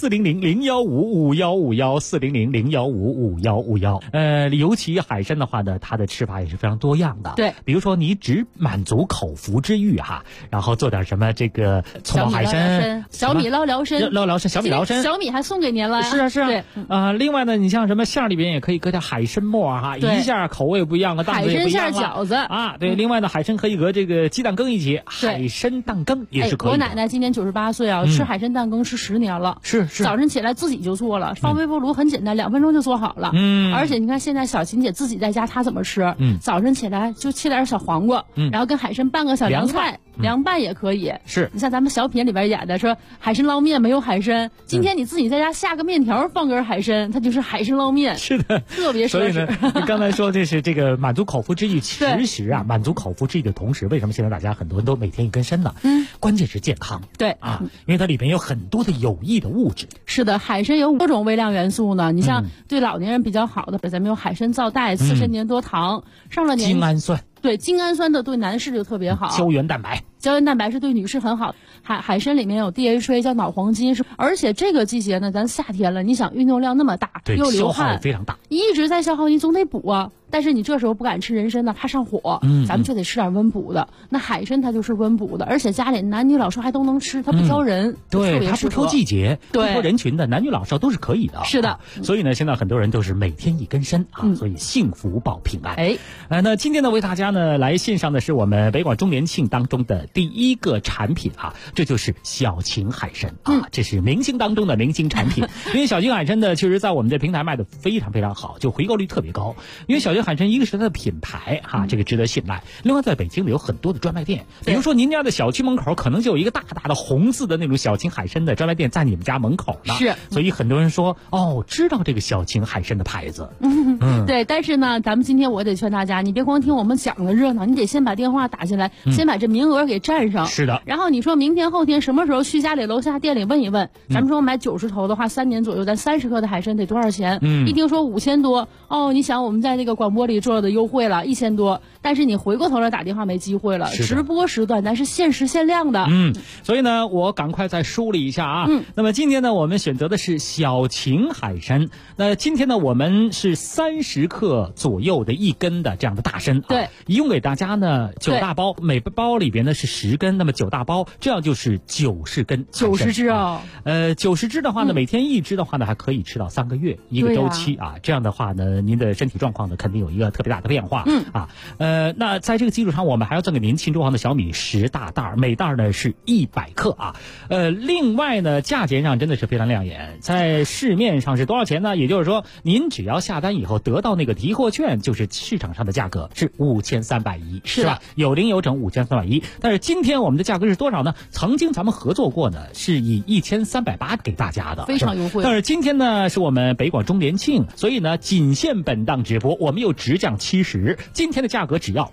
400-015-5151，400-015-5151。尤其海参的话呢，它的吃法也是非常多样的。 对， 比如说你只满足口腹之欲哈，然后做点什么这个葱爆海参、 小米捞辽参、 小米捞参， 小米还送给您了。 是啊。 对另外呢，你像什么馅里边也可以搁点海参末哈，一下口味不一样，档次也不一样了。 海参馅饺子啊，对。另外呢，海参可以搁这个鸡蛋羹一起，海参蛋羹也是可以的。 我奶奶今年98岁啊，吃海参蛋羹吃10年了。 是。 早晨起来自己就做了，放微波炉很简单，2分钟就做好了。而且你看现在小琴姐自己在家，她怎么吃？早晨起来就切点小黄瓜，然后跟海参拌个小凉菜，凉拌也可以。 是。 你像咱们小品里边演的说海参捞面没有海参，今天你自己在家下个面条，放根海参，它就是海参捞面。 是的， 特别奢侈。 所以呢，你刚才说这是这个满足口腹之欲，其实啊，满足口腹之欲的同时，为什么现在大家很多人都每天一根参呢？关键是健康。 对啊，因为它里边有很多的有益的物质。 是的，海参有多种微量元素呢。你像对老年人比较好的，咱们有海参皂苷、刺参粘多糖，上了年纪精氨酸。 对，精氨酸的对男士就特别好。 胶原蛋白是对女士很好。海参里面有 DHA 叫脑黄金，而且这个季节呢，咱夏天了，你想运动量那么大，又流汗， 消耗非常大， 一直在消耗，你总得补啊。但是你这时候不敢吃人参呢，怕上火，咱们就得吃点温补的。那海参它就是温补的，而且家里男女老少还都能吃，它不挑人， 对，它不挑季节，不挑人群的，男女老少都是可以的。 是的， 所以呢，现在很多人都是每天一根参啊，所以幸福保平安。那今天呢，为大家呢来献上的是我们北广周年庆当中的第一个产品啊，这就是小秦海参啊，这是明星当中的明星产品。因为小秦海参呢，确实在我们的平台卖的非常非常好，就回购率特别高。因为小秦海参一个是它的品牌哈，这个值得信赖。另外，在北京呢有很多的专卖店，比如说您家的小区门口可能就有一个大大的红字的那种小秦海参的专卖店在你们家门口呢。 是， 所以很多人说知道这个小秦海参的牌子。 对，但是呢，咱们今天我得劝大家，你别光听我们讲的热闹，你得先把电话打进来，先把这名额给占上。 是的。 然后你说明天后天什么时候去家里楼下店里问一问，咱们说买90头的话，3年左右，咱30克的海参得多少钱？一听说5000多，你想我们在那个广播里做的优惠了1000多，但是你回过头来打电话没机会了。直播时段咱是限时限量的。 所以呢，我赶快再梳理一下啊。那么今天呢，我们选择的是小秦海参。那今天呢，我们是30克左右的1根的这样的大参。 对， 一共给大家呢9大包，每包里边呢是10根，那么9大包，这样就是90根。 90只啊 ！90只的话呢，每天1只的话呢，还可以吃到3个月一个周期啊。这样的话呢，您的身体状况呢，肯定有一个特别大的变化。那在这个基础上，我们还要赠给您庆州行的小米10大袋，每袋呢是100克啊。另外呢，价钱上真的是非常亮眼，在市面上是多少钱呢？也就是说，您只要下单以后得到那个提货券，就是市场上的价格是5310，是吧？有零有整5310。但是今天我们的价格是多少呢？曾经咱们合作过呢，是以1380给大家的， 非常优惠。 但是今天呢，是我们北广周年庆，所以呢，仅限本档直播，我们又直降70，今天的价格只要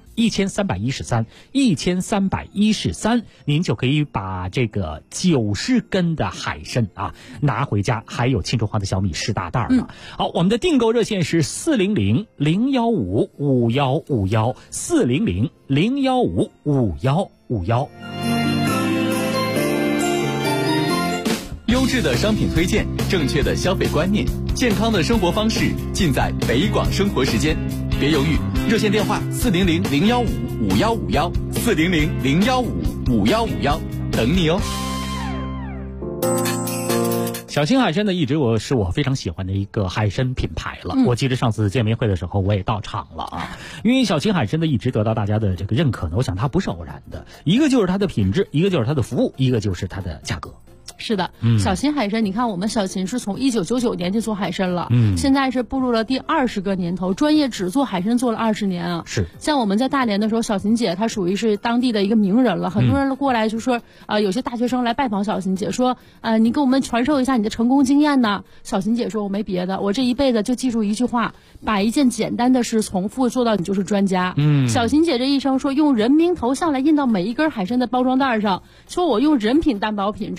1313，您就可以把这个90根的海参啊拿回家，还有庆州行的小米10大袋呢。好，我们的订购热线是400-015-5151，400-015-5151。 优质的商品推荐，正确的消费观念，健康的生活方式，尽在北广生活时间。别犹豫，热线电话400-015-5151，400-015-5151，等你哦。 小秦海参呢，一直是我非常喜欢的一个海参品牌了。我记得上次见面会的时候，我也到场了啊。因为小秦海参呢，一直得到大家的这个认可呢，我想它不是偶然的，一个就是它的品质，一个就是它的服务，一个就是它的价格。 是的，小秦海参，你看我们小秦是从1999年就做海参了，现在是步入了第20个年头，专业只做海参做了20年啊。 是， 像我们在大连的时候，小秦姐她属于是当地的一个名人了，很多人过来就说，有些大学生来拜访小秦姐，说，你给我们传授一下你的成功经验呢。小秦姐说，我没别的，我这一辈子就记住一句话，把一件简单的事重复做到你就是专家。小秦姐这一生说，用人名头像来印到每一根海参的包装袋上，说我用人品担保品质，我这一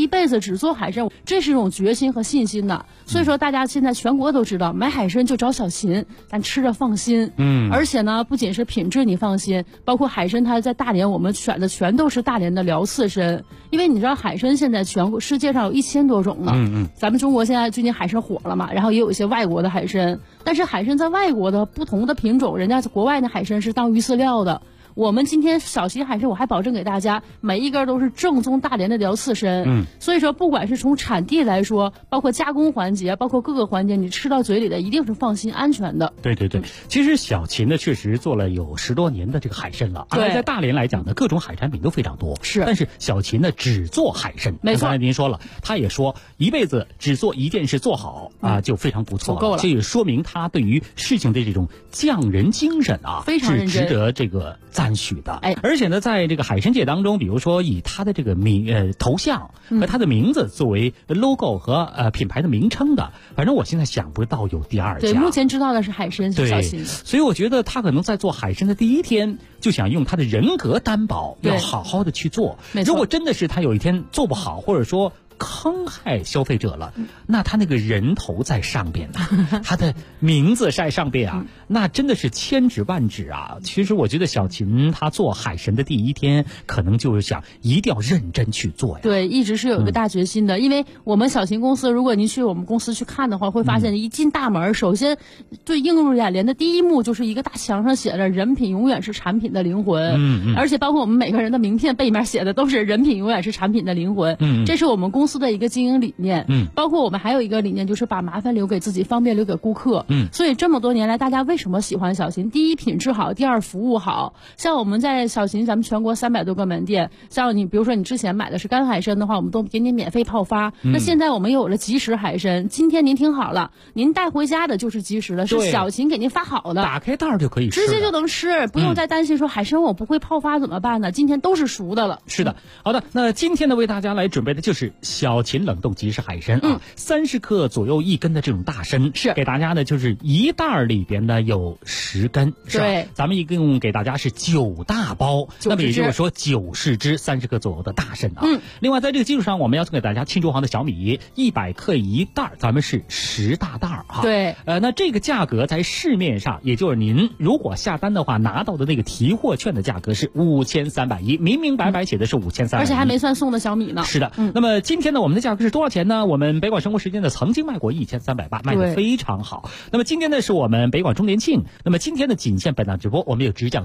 辈子只做海参，这是一种决心和信心的。所以说大家现在全国都知道，买海参就找小秦，咱吃着放心。而且呢，不仅是品质你放心，包括海参它在大连我们选的全都是大连的辽刺参，因为你知道海参现在全国世界上有1000多种了。咱们中国现在最近海参火了嘛，然后也有一些外国的海参，但是海参在外国的不同的品种，人家国外的海参是当鱼饲料的。我们今天小秦海参，我还保证给大家每一根都是正宗大连的辽刺参。所以说不管是从产地来说，包括加工环节，包括各个环节，你吃到嘴里的一定是放心安全的。 对对对，其实小秦呢确实做了有10多年的这个海参了，而在大连来讲呢，各种海产品都非常多。 是， 但是小秦呢只做海参。 没错， 刚才您说了，他也说一辈子只做一件事做好就非常不错了， 够了。 这也说明他对于事情的这种匠人精神非常认真， 是值得这个赞许的。而且呢，在这个海参界当中，比如说以他的这个头像和他的名字作为 logo 和品牌的名称的，反正我现在想不到有第2家。 对，目前知道的是海参是小秦。 所以我觉得他可能在做海参的第一天就想用他的人格担保，要好好的去做。如果真的是他有一天做不好，或者说坑害消费者了，那他那个人头在上边呢，他的名字在上边啊，那真的是千指万指啊。其实我觉得小秦他做海参的第一天，可能就是想一定要认真去做呀。 对，一直是有一个大决心的。因为我们小秦公司，如果您去我们公司去看的话，会发现一进大门，首先对映入眼帘的第一幕就是一个大墙上写着"人品永远是产品的灵魂"。而且包括我们每个人的名片背面写的都是"人品永远是产品的灵魂"。这是我们公司的一个经营理念。包括我们还有一个理念，就是把麻烦留给自己，方便留给顾客。所以这么多年来，大家为什么喜欢小秦？第一，品质好；第二，服务好。像我们在小秦，咱们全国300多个门店，像你比如说你之前买的是干海参的话，我们都给你免费泡发。那现在我们有了即食海参，今天您听好了，您带回家的就是即食的，是小秦给您发好的， 打开袋就可以吃， 直接就能吃，不用再担心说海参我不会泡发怎么办呢？今天都是熟的了。 是的，好的，那今天呢为大家来准备的就是小秦冷冻即食海参30克左右1根的这种大参， 是给大家呢就是一袋里边呢有10根，是吧？ 对， 咱们一共给大家是9大包，那么也就是说90只30克左右的大参啊。另外在这个基础上，我们要送给大家庆州行的小米100克一袋，咱们是10大袋啊。 对， 那这个价格在市面上，也就是您如果下单的话拿到的那个提货券的价格是5310，明明白白写的是5310， 而且还没算送的小米呢。 是的，那么今天呢，我们的价格是多少钱呢？我们北广生活时间呢曾经卖过1380，卖得非常好。那么今天呢是我们北广周年庆，那么今天的仅限本档直播，我们有直降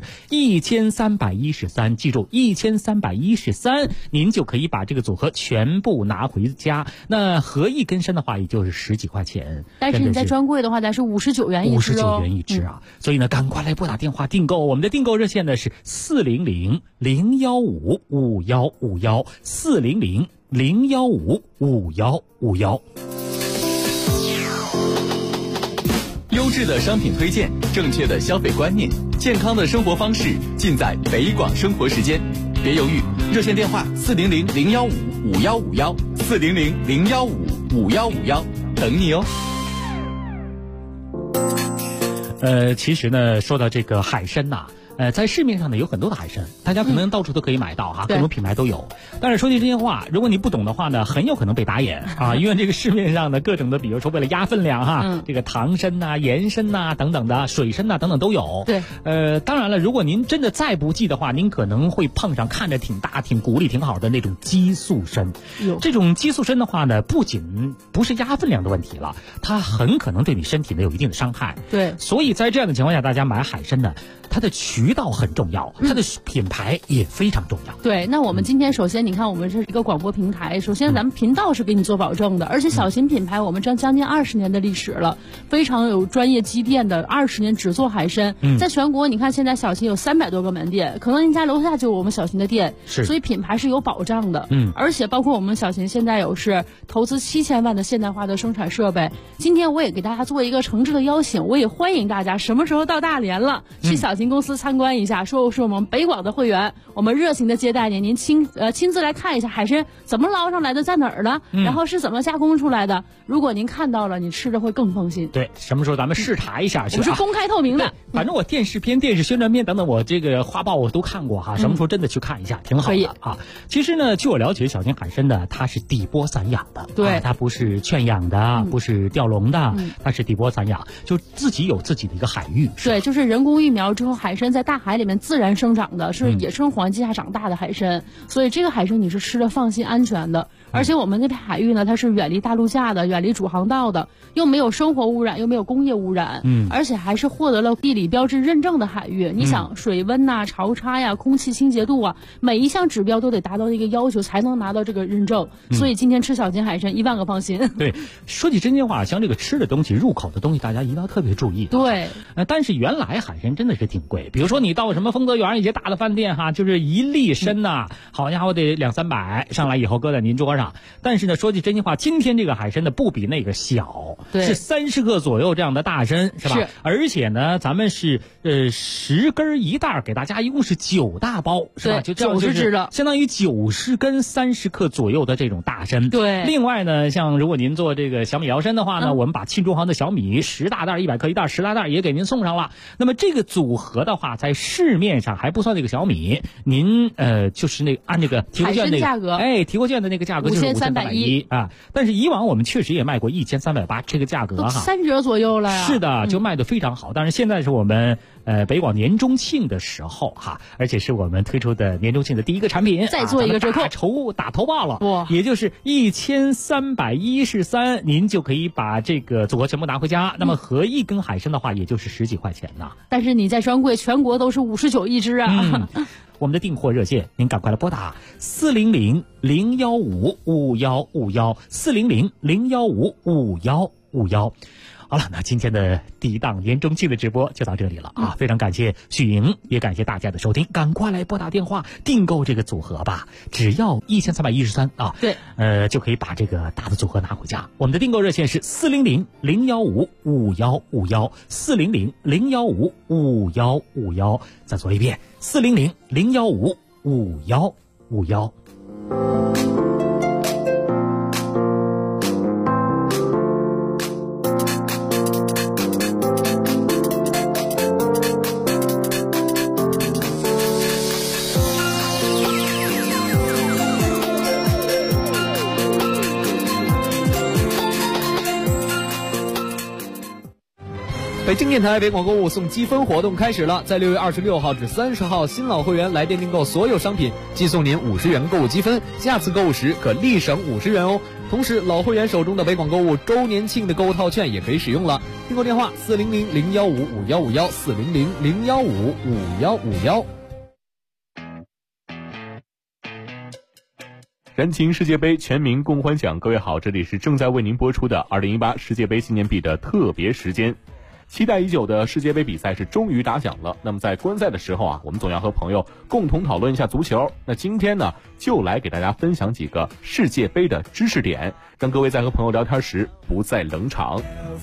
70，1313，记住1313，您就可以把这个组合全部拿回家。那合一根参的话，也就是10几块钱， 但是你在专柜的话，咱是59元一只 ，59元一只啊。所以呢，赶快来拨打电话订购，我们的订购热线呢是400-015-5151，400-015-5151。 优质的商品推荐，正确的消费观念，健康的生活方式，尽在北广生活时间。别犹豫，热线电话400-015-5151，400-015-5151，等你哦。 其实呢，说到这个海参呐，在市面上呢有很多的海参，大家可能到处都可以买到哈，各种品牌都有。但是说句真心话，如果你不懂的话呢，很有可能被打眼啊，因为这个市面上的各种的，比如说为了压分量哈，这个糖参呐、盐参呐等等的，水参呐等等都有。 对， 当然了，如果您真的再不济的话，您可能会碰上看着挺大、挺骨力挺好的那种激素参。这种激素参的话呢，不仅不是压分量的问题了，它很可能对你身体呢有一定的伤害。 对， 所以在这样的情况下，大家买海参呢，它的渠道很重要，它的品牌也非常重要。 对，那我们今天首先你看，我们是一个广播平台，首先咱们频道是给你做保证的，而且小秦品牌我们将近20年的历史了，非常有专业积淀的，20年只做海参。在全国你看现在小秦有300多个门店，可能您家楼下就有我们小秦的店，所以品牌是有保障的。而且包括我们小秦现在有是投资7000万的现代化的生产设备。今天我也给大家做一个诚挚的邀请，我也欢迎大家什么时候到大连了，去小秦公司参观一下，说是我们北广的会员，我们热情的接待您，您亲自来看一下海参怎么捞上来的，在哪儿呢？然后是怎么加工出来的。如果您看到了，你吃着会更放心。 对，什么时候咱们视察一下去？ 我是公开透明的。 反正我电视片、电视宣传片等等，我这个花报我都看过哈，什么时候真的去看一下，挺好的啊。其实呢，据我了解，小型海参呢，它是底波散养的， 对， 它不是圈养的，不是钓笼的，它是底波散养，就自己有自己的一个海域。 对，就是人工育苗之后，海参在大海里面自然生长的，是野生环境下长大的海参，所以这个海参你是吃的放心安全的。而且我们那片海域呢，它是远离大陆架的，远离主航道的，又没有生活污染，又没有工业污染，而且还是获得了地理标志认证的海域。你想水温呐、潮差呀、空气清洁度啊，每一项指标都得达到一个要求才能拿到这个认证。所以今天吃小型海参1万个放心。 对，说起真心话，像这个吃的东西、入口的东西，大家一定要特别注意。 对， 但是原来海参真的是挺贵，比如说你到什么丰泽园一些大的饭店哈，就是1粒参呐，好家伙得200-300，上来以后搁在您桌上。但是呢，说句真心话，今天这个海参呢不比那个小，是30克左右这样的大参，是吧？是。而且呢，咱们是10根1袋，给大家一共是9大包，是吧？就这样就是相当于90根30克左右的这种大参。 对。 另外呢，像如果您做这个小米摇参的话呢，我们把庆中航的小米10大袋100克1袋10大袋也给您送上了。那么这个组合的话，在市面上还不算那个小米，您就是那个按那个提货券那个价格， 提货券的那个价格就是5310啊。但是以往我们确实也卖过1380这个价格哈 ，3折左右了呀。 是的，就卖得非常好。但是现在是我们北广年中庆的时候哈，而且是我们推出的年中庆的第一个产品， 再做一个折扣， 打头报了，哇，也就是1313，您就可以把这个组合全部拿回家。那么合1根海参的话，也就是10几块钱呢。 但是你在专柜全国都是59一只啊。 我们的订货热线，您赶快来拨打400-015-5151，400-015-5151。好了，那今天的第一档年中庆的直播就到这里了啊！非常感谢许莹，也感谢大家的收听，赶快来拨打电话订购这个组合吧，只要1313啊！ 对， 就可以把这个大的组合拿回家。我们的订购热线是400-015-5151，400-015-5151。再说一遍，400-015-5151。 北京电台北广购物送积分活动开始了，在6月26号至30号，新老会员来电订购所有商品，寄送您50元购物积分，下次购物时可立省50元哦。同时，老会员手中的北广购物周年庆的购物套券也可以使用了。订购电话400-015-5151，400-015-5151。 燃情世界杯，全民共欢享。各位好，这里是正在为您播出的2018世界杯纪念币的特别时间。期待已久的世界杯比赛是终于打响了。那么在观赛的时候啊，我们总要和朋友共同讨论一下足球。那今天呢，就来给大家分享几个世界杯的知识点，让各位在和朋友聊天时不再冷场。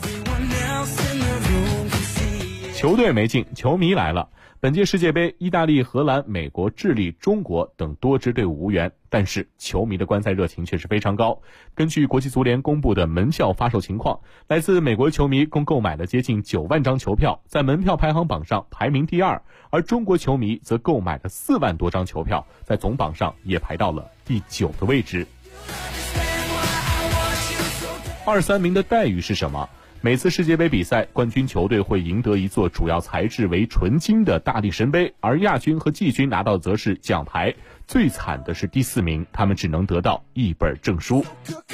球队没进，球迷来了。本届世界杯，意大利、荷兰、美国、智利、中国等多支队伍无缘，但是球迷的观赛热情却是非常高。根据国际足联公布的门票发售情况，来自美国球迷共购买了接近9万张球票，在门票排行榜上排名第2，而中国球迷则购买了4万多张球票，在总榜上也排到了第9个位置。2、3名的待遇是什么？每次世界杯比赛，冠军球队会赢得一座主要材质为纯金的大力神杯，而亚军和季军拿到则是奖牌。最惨的是第4名，他们只能得到一本证书。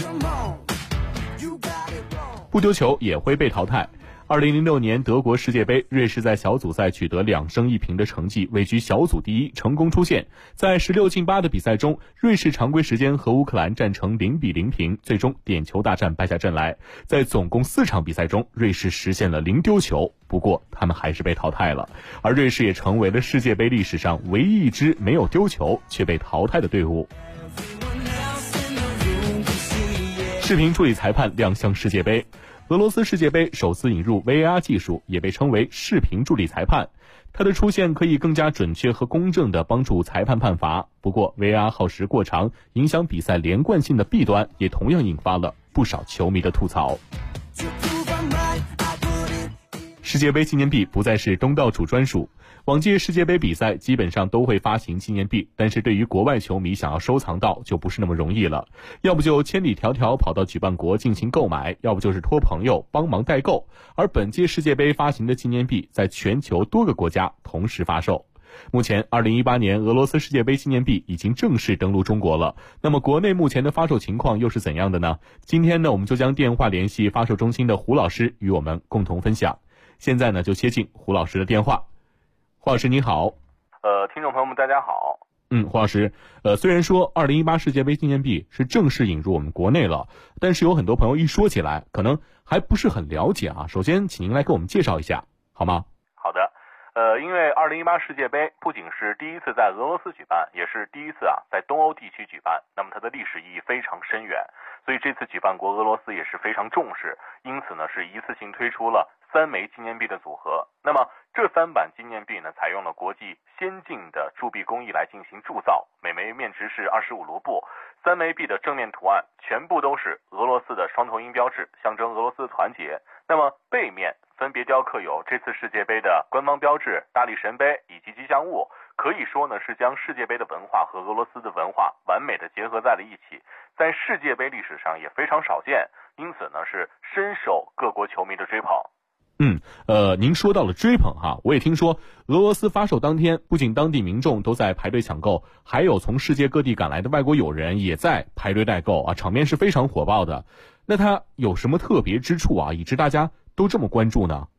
不丢球也会被淘汰。2006年德国世界杯，瑞士在小组赛取得2胜1平的成绩，位居小组第1，成功出线。在16进8的比赛中，瑞士常规时间和乌克兰战成0-0平，最终点球大战败下阵来。在总共4场比赛中，瑞士实现了0丢球，不过他们还是被淘汰了。而瑞士也成为了世界杯历史上唯一一支没有丢球却被淘汰的队伍。视频助理裁判亮相世界杯。俄罗斯世界杯首次引入 VAR 技术，也被称为视频助理裁判。它的出现可以更加准确和公正地帮助裁判判罚。不过 VAR 耗时过长，影响比赛连贯性的弊端也同样引发了不少球迷的吐槽。 世界杯纪念币不再是东道主专属。往届世界杯比赛基本上都会发行纪念币，但是对于国外球迷想要收藏到就不是那么容易了，要不就千里迢迢跑到举办国进行购买，要不就是托朋友帮忙代购。而本届世界杯发行的纪念币在全球多个国家同时发售。目前2018年俄罗斯世界杯纪念币已经正式登陆中国了，那么国内目前的发售情况又是怎样的呢？今天呢，我们就将电话联系发售中心的胡老师与我们共同分享。现在呢，就接进胡老师的电话。胡老师你好。 听众朋友们大家好。 胡老师，虽然说2018世界杯纪念币是正式引入我们国内了，但是有很多朋友一说起来可能还不是很了解啊。首先请您来给我们介绍一下好吗？ 好的。因为2018世界杯不仅是第一次在俄罗斯举办，也是第一次在东欧地区举办，那么它的历史意义非常深远，所以这次举办国俄罗斯也是非常重视，因此呢是一次性推出了3枚纪念币的组合。那么这3版纪念币呢，采用了国际先进的铸币工艺来进行铸造，每枚面值是25卢布，3枚币的正面图案全部都是俄罗斯的双头鹰标志，象征俄罗斯的团结。那么背面分别雕刻有这次世界杯的官方标志、大力神杯以及吉祥物，可以说呢是将世界杯的文化和俄罗斯的文化完美的结合在了一起，在世界杯历史上也非常少见，因此呢是深受各国球迷的追捧。 您说到了追捧哈，我也听说俄罗斯发售当天，不仅当地民众都在排队抢购，还有从世界各地赶来的外国友人也在排队代购啊，场面是非常火爆的。那它有什么特别之处啊，以致大家都这么关注呢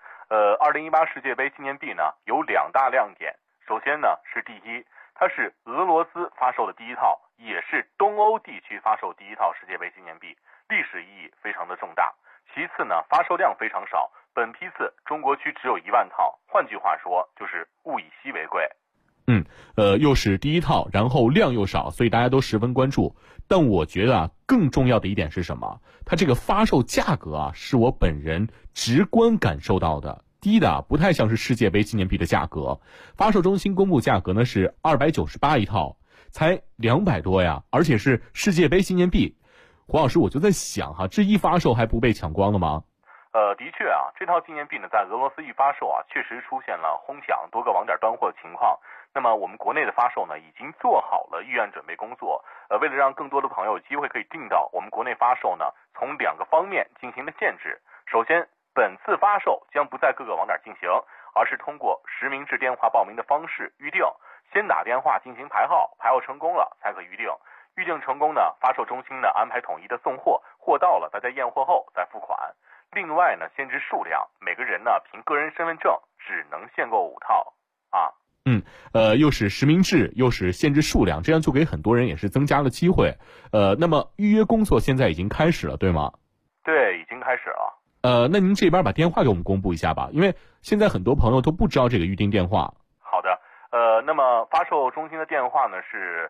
？2018世界杯纪念币呢有2大亮点。首先呢是第一，它是俄罗斯发售的第一套，也是东欧地区发售第一套世界杯纪念币，历史意义非常的重大。其次呢，发售量非常少，本批次中国区只有1万套，换句话说就是物以稀为贵。 又是第一套，然后量又少，所以大家都十分关注。但我觉得更重要的一点是什么？它这个发售价格是我本人直观感受到的，低的不太像是世界杯纪念币的价格。发售中心公布价格呢是298一套，才200多呀，而且是世界杯纪念币。胡老师，我就在想这一发售还不被抢光了吗？ 的确这套纪念币呢在俄罗斯一发售确实出现了哄抢多个网点端货的情况。那么我们国内的发售呢已经做好了预案准备工作，为了让更多的朋友有机会可以订到，我们国内发售呢从2个方面进行了限制。首先，本次发售将不在各个网点进行，而是通过实名制电话报名的方式预定，先打电话进行排号，排号成功了才可预定，预定成功呢，发售中心呢安排统一的送货，货到了大家验货后再付款。另外呢，限制数量，每个人呢凭个人身份证只能限购5套又是实名制，又是限制数量，这样就给很多人也是增加了机会。那么预约工作现在已经开始了，对吗？ 对，已经开始了。 那您这边把电话给我们公布一下吧，因为现在很多朋友都不知道这个预订电话。 好的，那么发售中心的电话呢是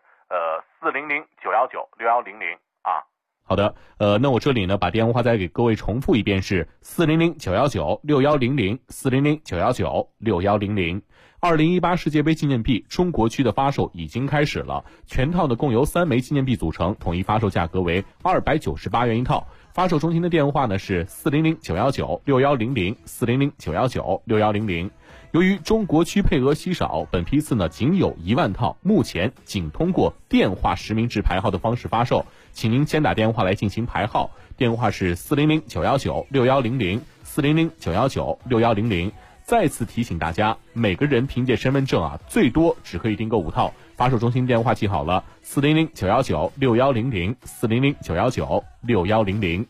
400-919-6100 好的，那我这里呢把电话再给各位重复一遍，是400-919-6100 400-919-6100。2018世界杯纪念币中国区的发售已经开始了，全套呢共由3枚纪念币组成，统一发售价格为298元一套。发售中心的电话呢是400-919-6100 400-919-6100。由于中国区配额稀少，本批次呢仅有1万套，目前仅通过电话实名制排号的方式发售，请您先打电话来进行排号，电话是400-919-6100 400-919-6100。再次提醒大家，每个人凭借身份证最多只可以订购5套。发售中心电话记好了，400-919-6100 400-919-6100。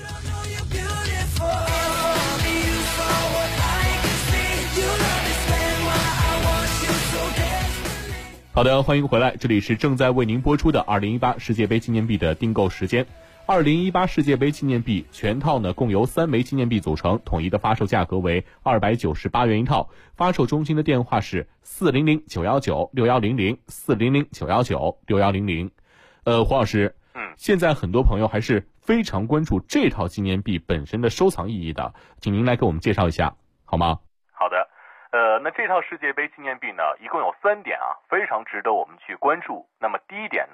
好的，欢迎回来，这里是正在为您播出的2018世界杯纪念币的订购时间。2018世界杯纪念币全套呢共由3枚纪念币组成，统一的发售价格为298元一套。发售中心的电话是400-919-6100 400-919-6100。胡老师，现在很多朋友还是非常关注这套纪念币本身的收藏意义的，请您来给我们介绍一下好吗？ 好的，那这套世界杯纪念币呢一共有3点非常值得我们去关注。那么第一点呢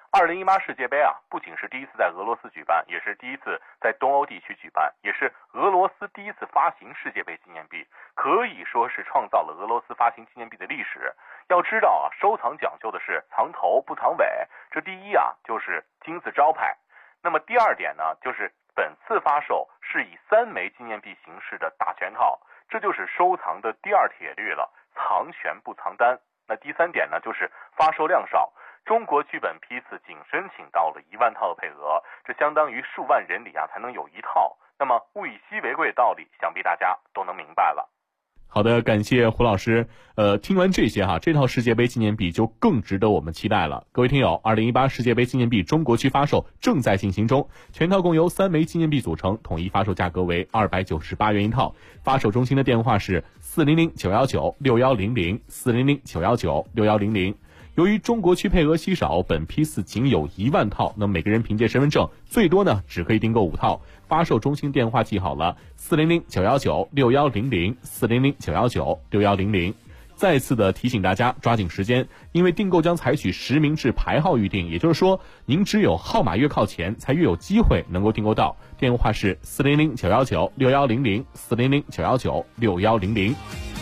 2018世界杯啊，不仅是第一次在俄罗斯举办，也是第一次在东欧地区举办，也是俄罗斯第一次发行世界杯纪念币，可以说是创造了俄罗斯发行纪念币的历史。要知道啊，收藏讲究的是藏头不藏尾，这第一啊就是金字招牌。那么第二点呢，就是本次发售是以3枚纪念币形式的大全套，这就是收藏的第二铁律了，藏全不藏单。那第3点呢，就是发售量少。中国剧本批次仅申请到了1万套的配额，这相当于数万人里啊才能有1套。那么物以稀为贵的道理，想必大家都能明白了。 好的，感谢胡老师。听完这些哈，这套世界杯纪念币就更值得我们期待了。各位听友，2018世界杯纪念币中国区发售正在进行中，全套共由3枚纪念币组成，统一发售价格为298元一套。发售中心的电话是400-919-6100 400-919-6100。由于中国区配额稀少，本批次仅有1万套，那么每个人凭借身份证最多呢只可以订购5套。发售中心电话记好了，400-919-6100 400-919-6100。再次的提醒大家抓紧时间，因为订购将采取实名制排号预订，也就是说您只有号码越靠前才越有机会能够订购到。电话是400-919-6100 400-919-6100。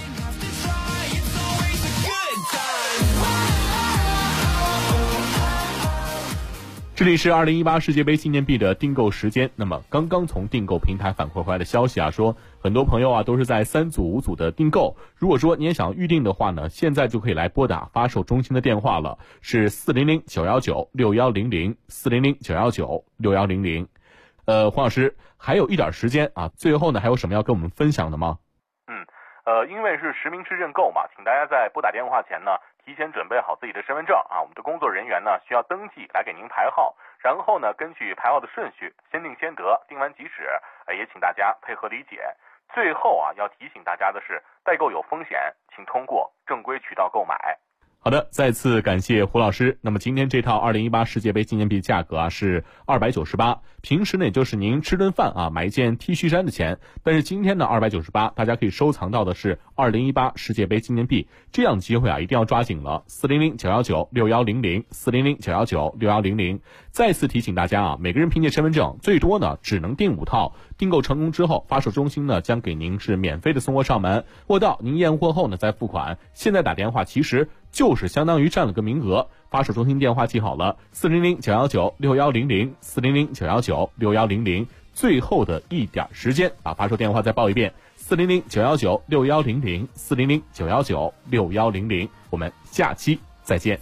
这里是2018世界杯纪念币的订购时间。那么刚刚从订购平台反馈回来的消息啊，说很多朋友啊都是在3组5组的订购。如果说你也想预定的话呢，现在就可以来拨打发售中心的电话了，是400-919-6100 400-919-6100。黄老师还有一点时间啊，最后呢还有什么要跟我们分享的吗？ 因为是实名制认购嘛，请大家在拨打电话前呢，提前准备好自己的身份证啊，我们的工作人员呢需要登记来给您排号，然后呢根据排号的顺序先定先得，定完即止，也请大家配合理解。最后啊要提醒大家的是，代购有风险，请通过正规渠道购买。 好的，再次感谢胡老师。那么今天这套2018世界杯纪念币价格啊是298，平时呢也就是您吃顿饭啊买一件 T 恤衫的钱，但是今天呢298，大家可以收藏到的是2018世界杯纪念币，这样机会啊一定要抓紧了。400-919-6100 400-919-6100。再次提醒大家啊，每个人凭借身份证最多呢只能订5套，订购成功之后，发售中心呢将给您是免费的送货上门，货到您验货后呢再付款。现在打电话其实就是相当于占了个名额。发售中心电话记好了，400-919-6100 400-919-6100。最后的一点时间，把发售电话再报一遍，400-919-6100 400-919-6100。我们下期再见。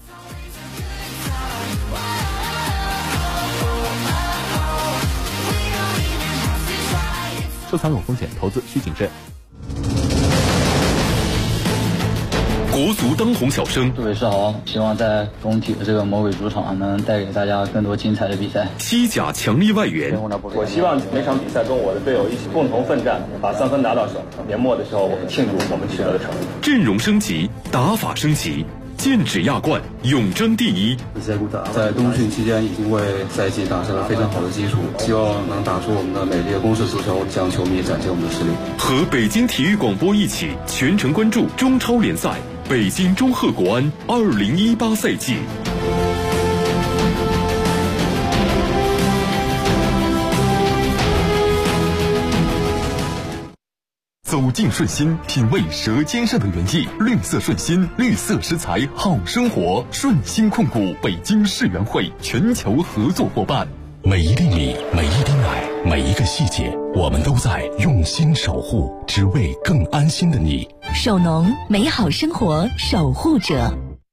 收藏有风险，投资需谨慎。 国足当红小生， 各位是好，希望在工体的这个魔鬼主场能带给大家更多精彩的比赛。 西甲强力外援， 我希望每场比赛跟我的队友一起共同奋战，把3分拿到手。年末的时候，我们庆祝我们取得的成绩。 阵容升级，打法升级，剑指亚冠，永争第一。 在冬训期间已经为赛季打下了非常好的基础，希望能打出我们的美丽的攻势足球，向球迷展现我们的实力。 和北京体育广播一起全程关注中超联赛，北京中赫国安2018赛季。 走进顺心，品味舌尖上的原意。绿色顺心，绿色食材好生活。顺心控股北京世园会全球合作伙伴。 每一粒米，每一滴奶，每一个细节，我们都在用心守护，只为更安心的你。 首农，美好生活守护者。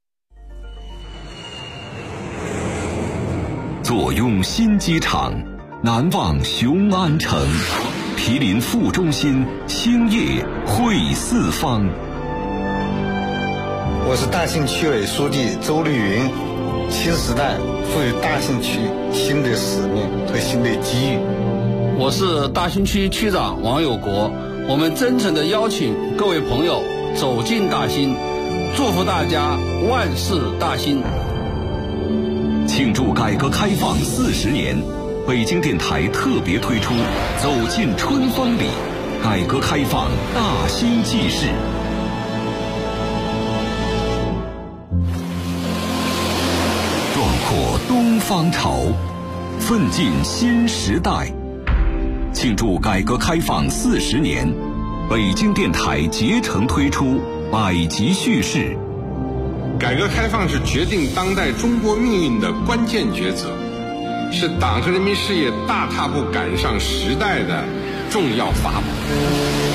坐拥新机场，难忘雄安城。毗邻副中心，兴业汇四方。 我是大兴区委书记周绿云。新时代赋予大兴区新的使命和新的机遇。 我是大兴区区长王有国。我们真诚地邀请各位朋友走进大兴，祝福大家万事大兴。 庆祝改革开放40年。北京电台特别推出走进春风里，改革开放大兴纪事。壮阔东方方潮，奋进新时代。庆祝改革开放40年，北京电台竭诚推出百集叙事。 改革开放是决定当代中国命运的关键抉择，是党和人民事业大踏步赶上时代的重要法宝。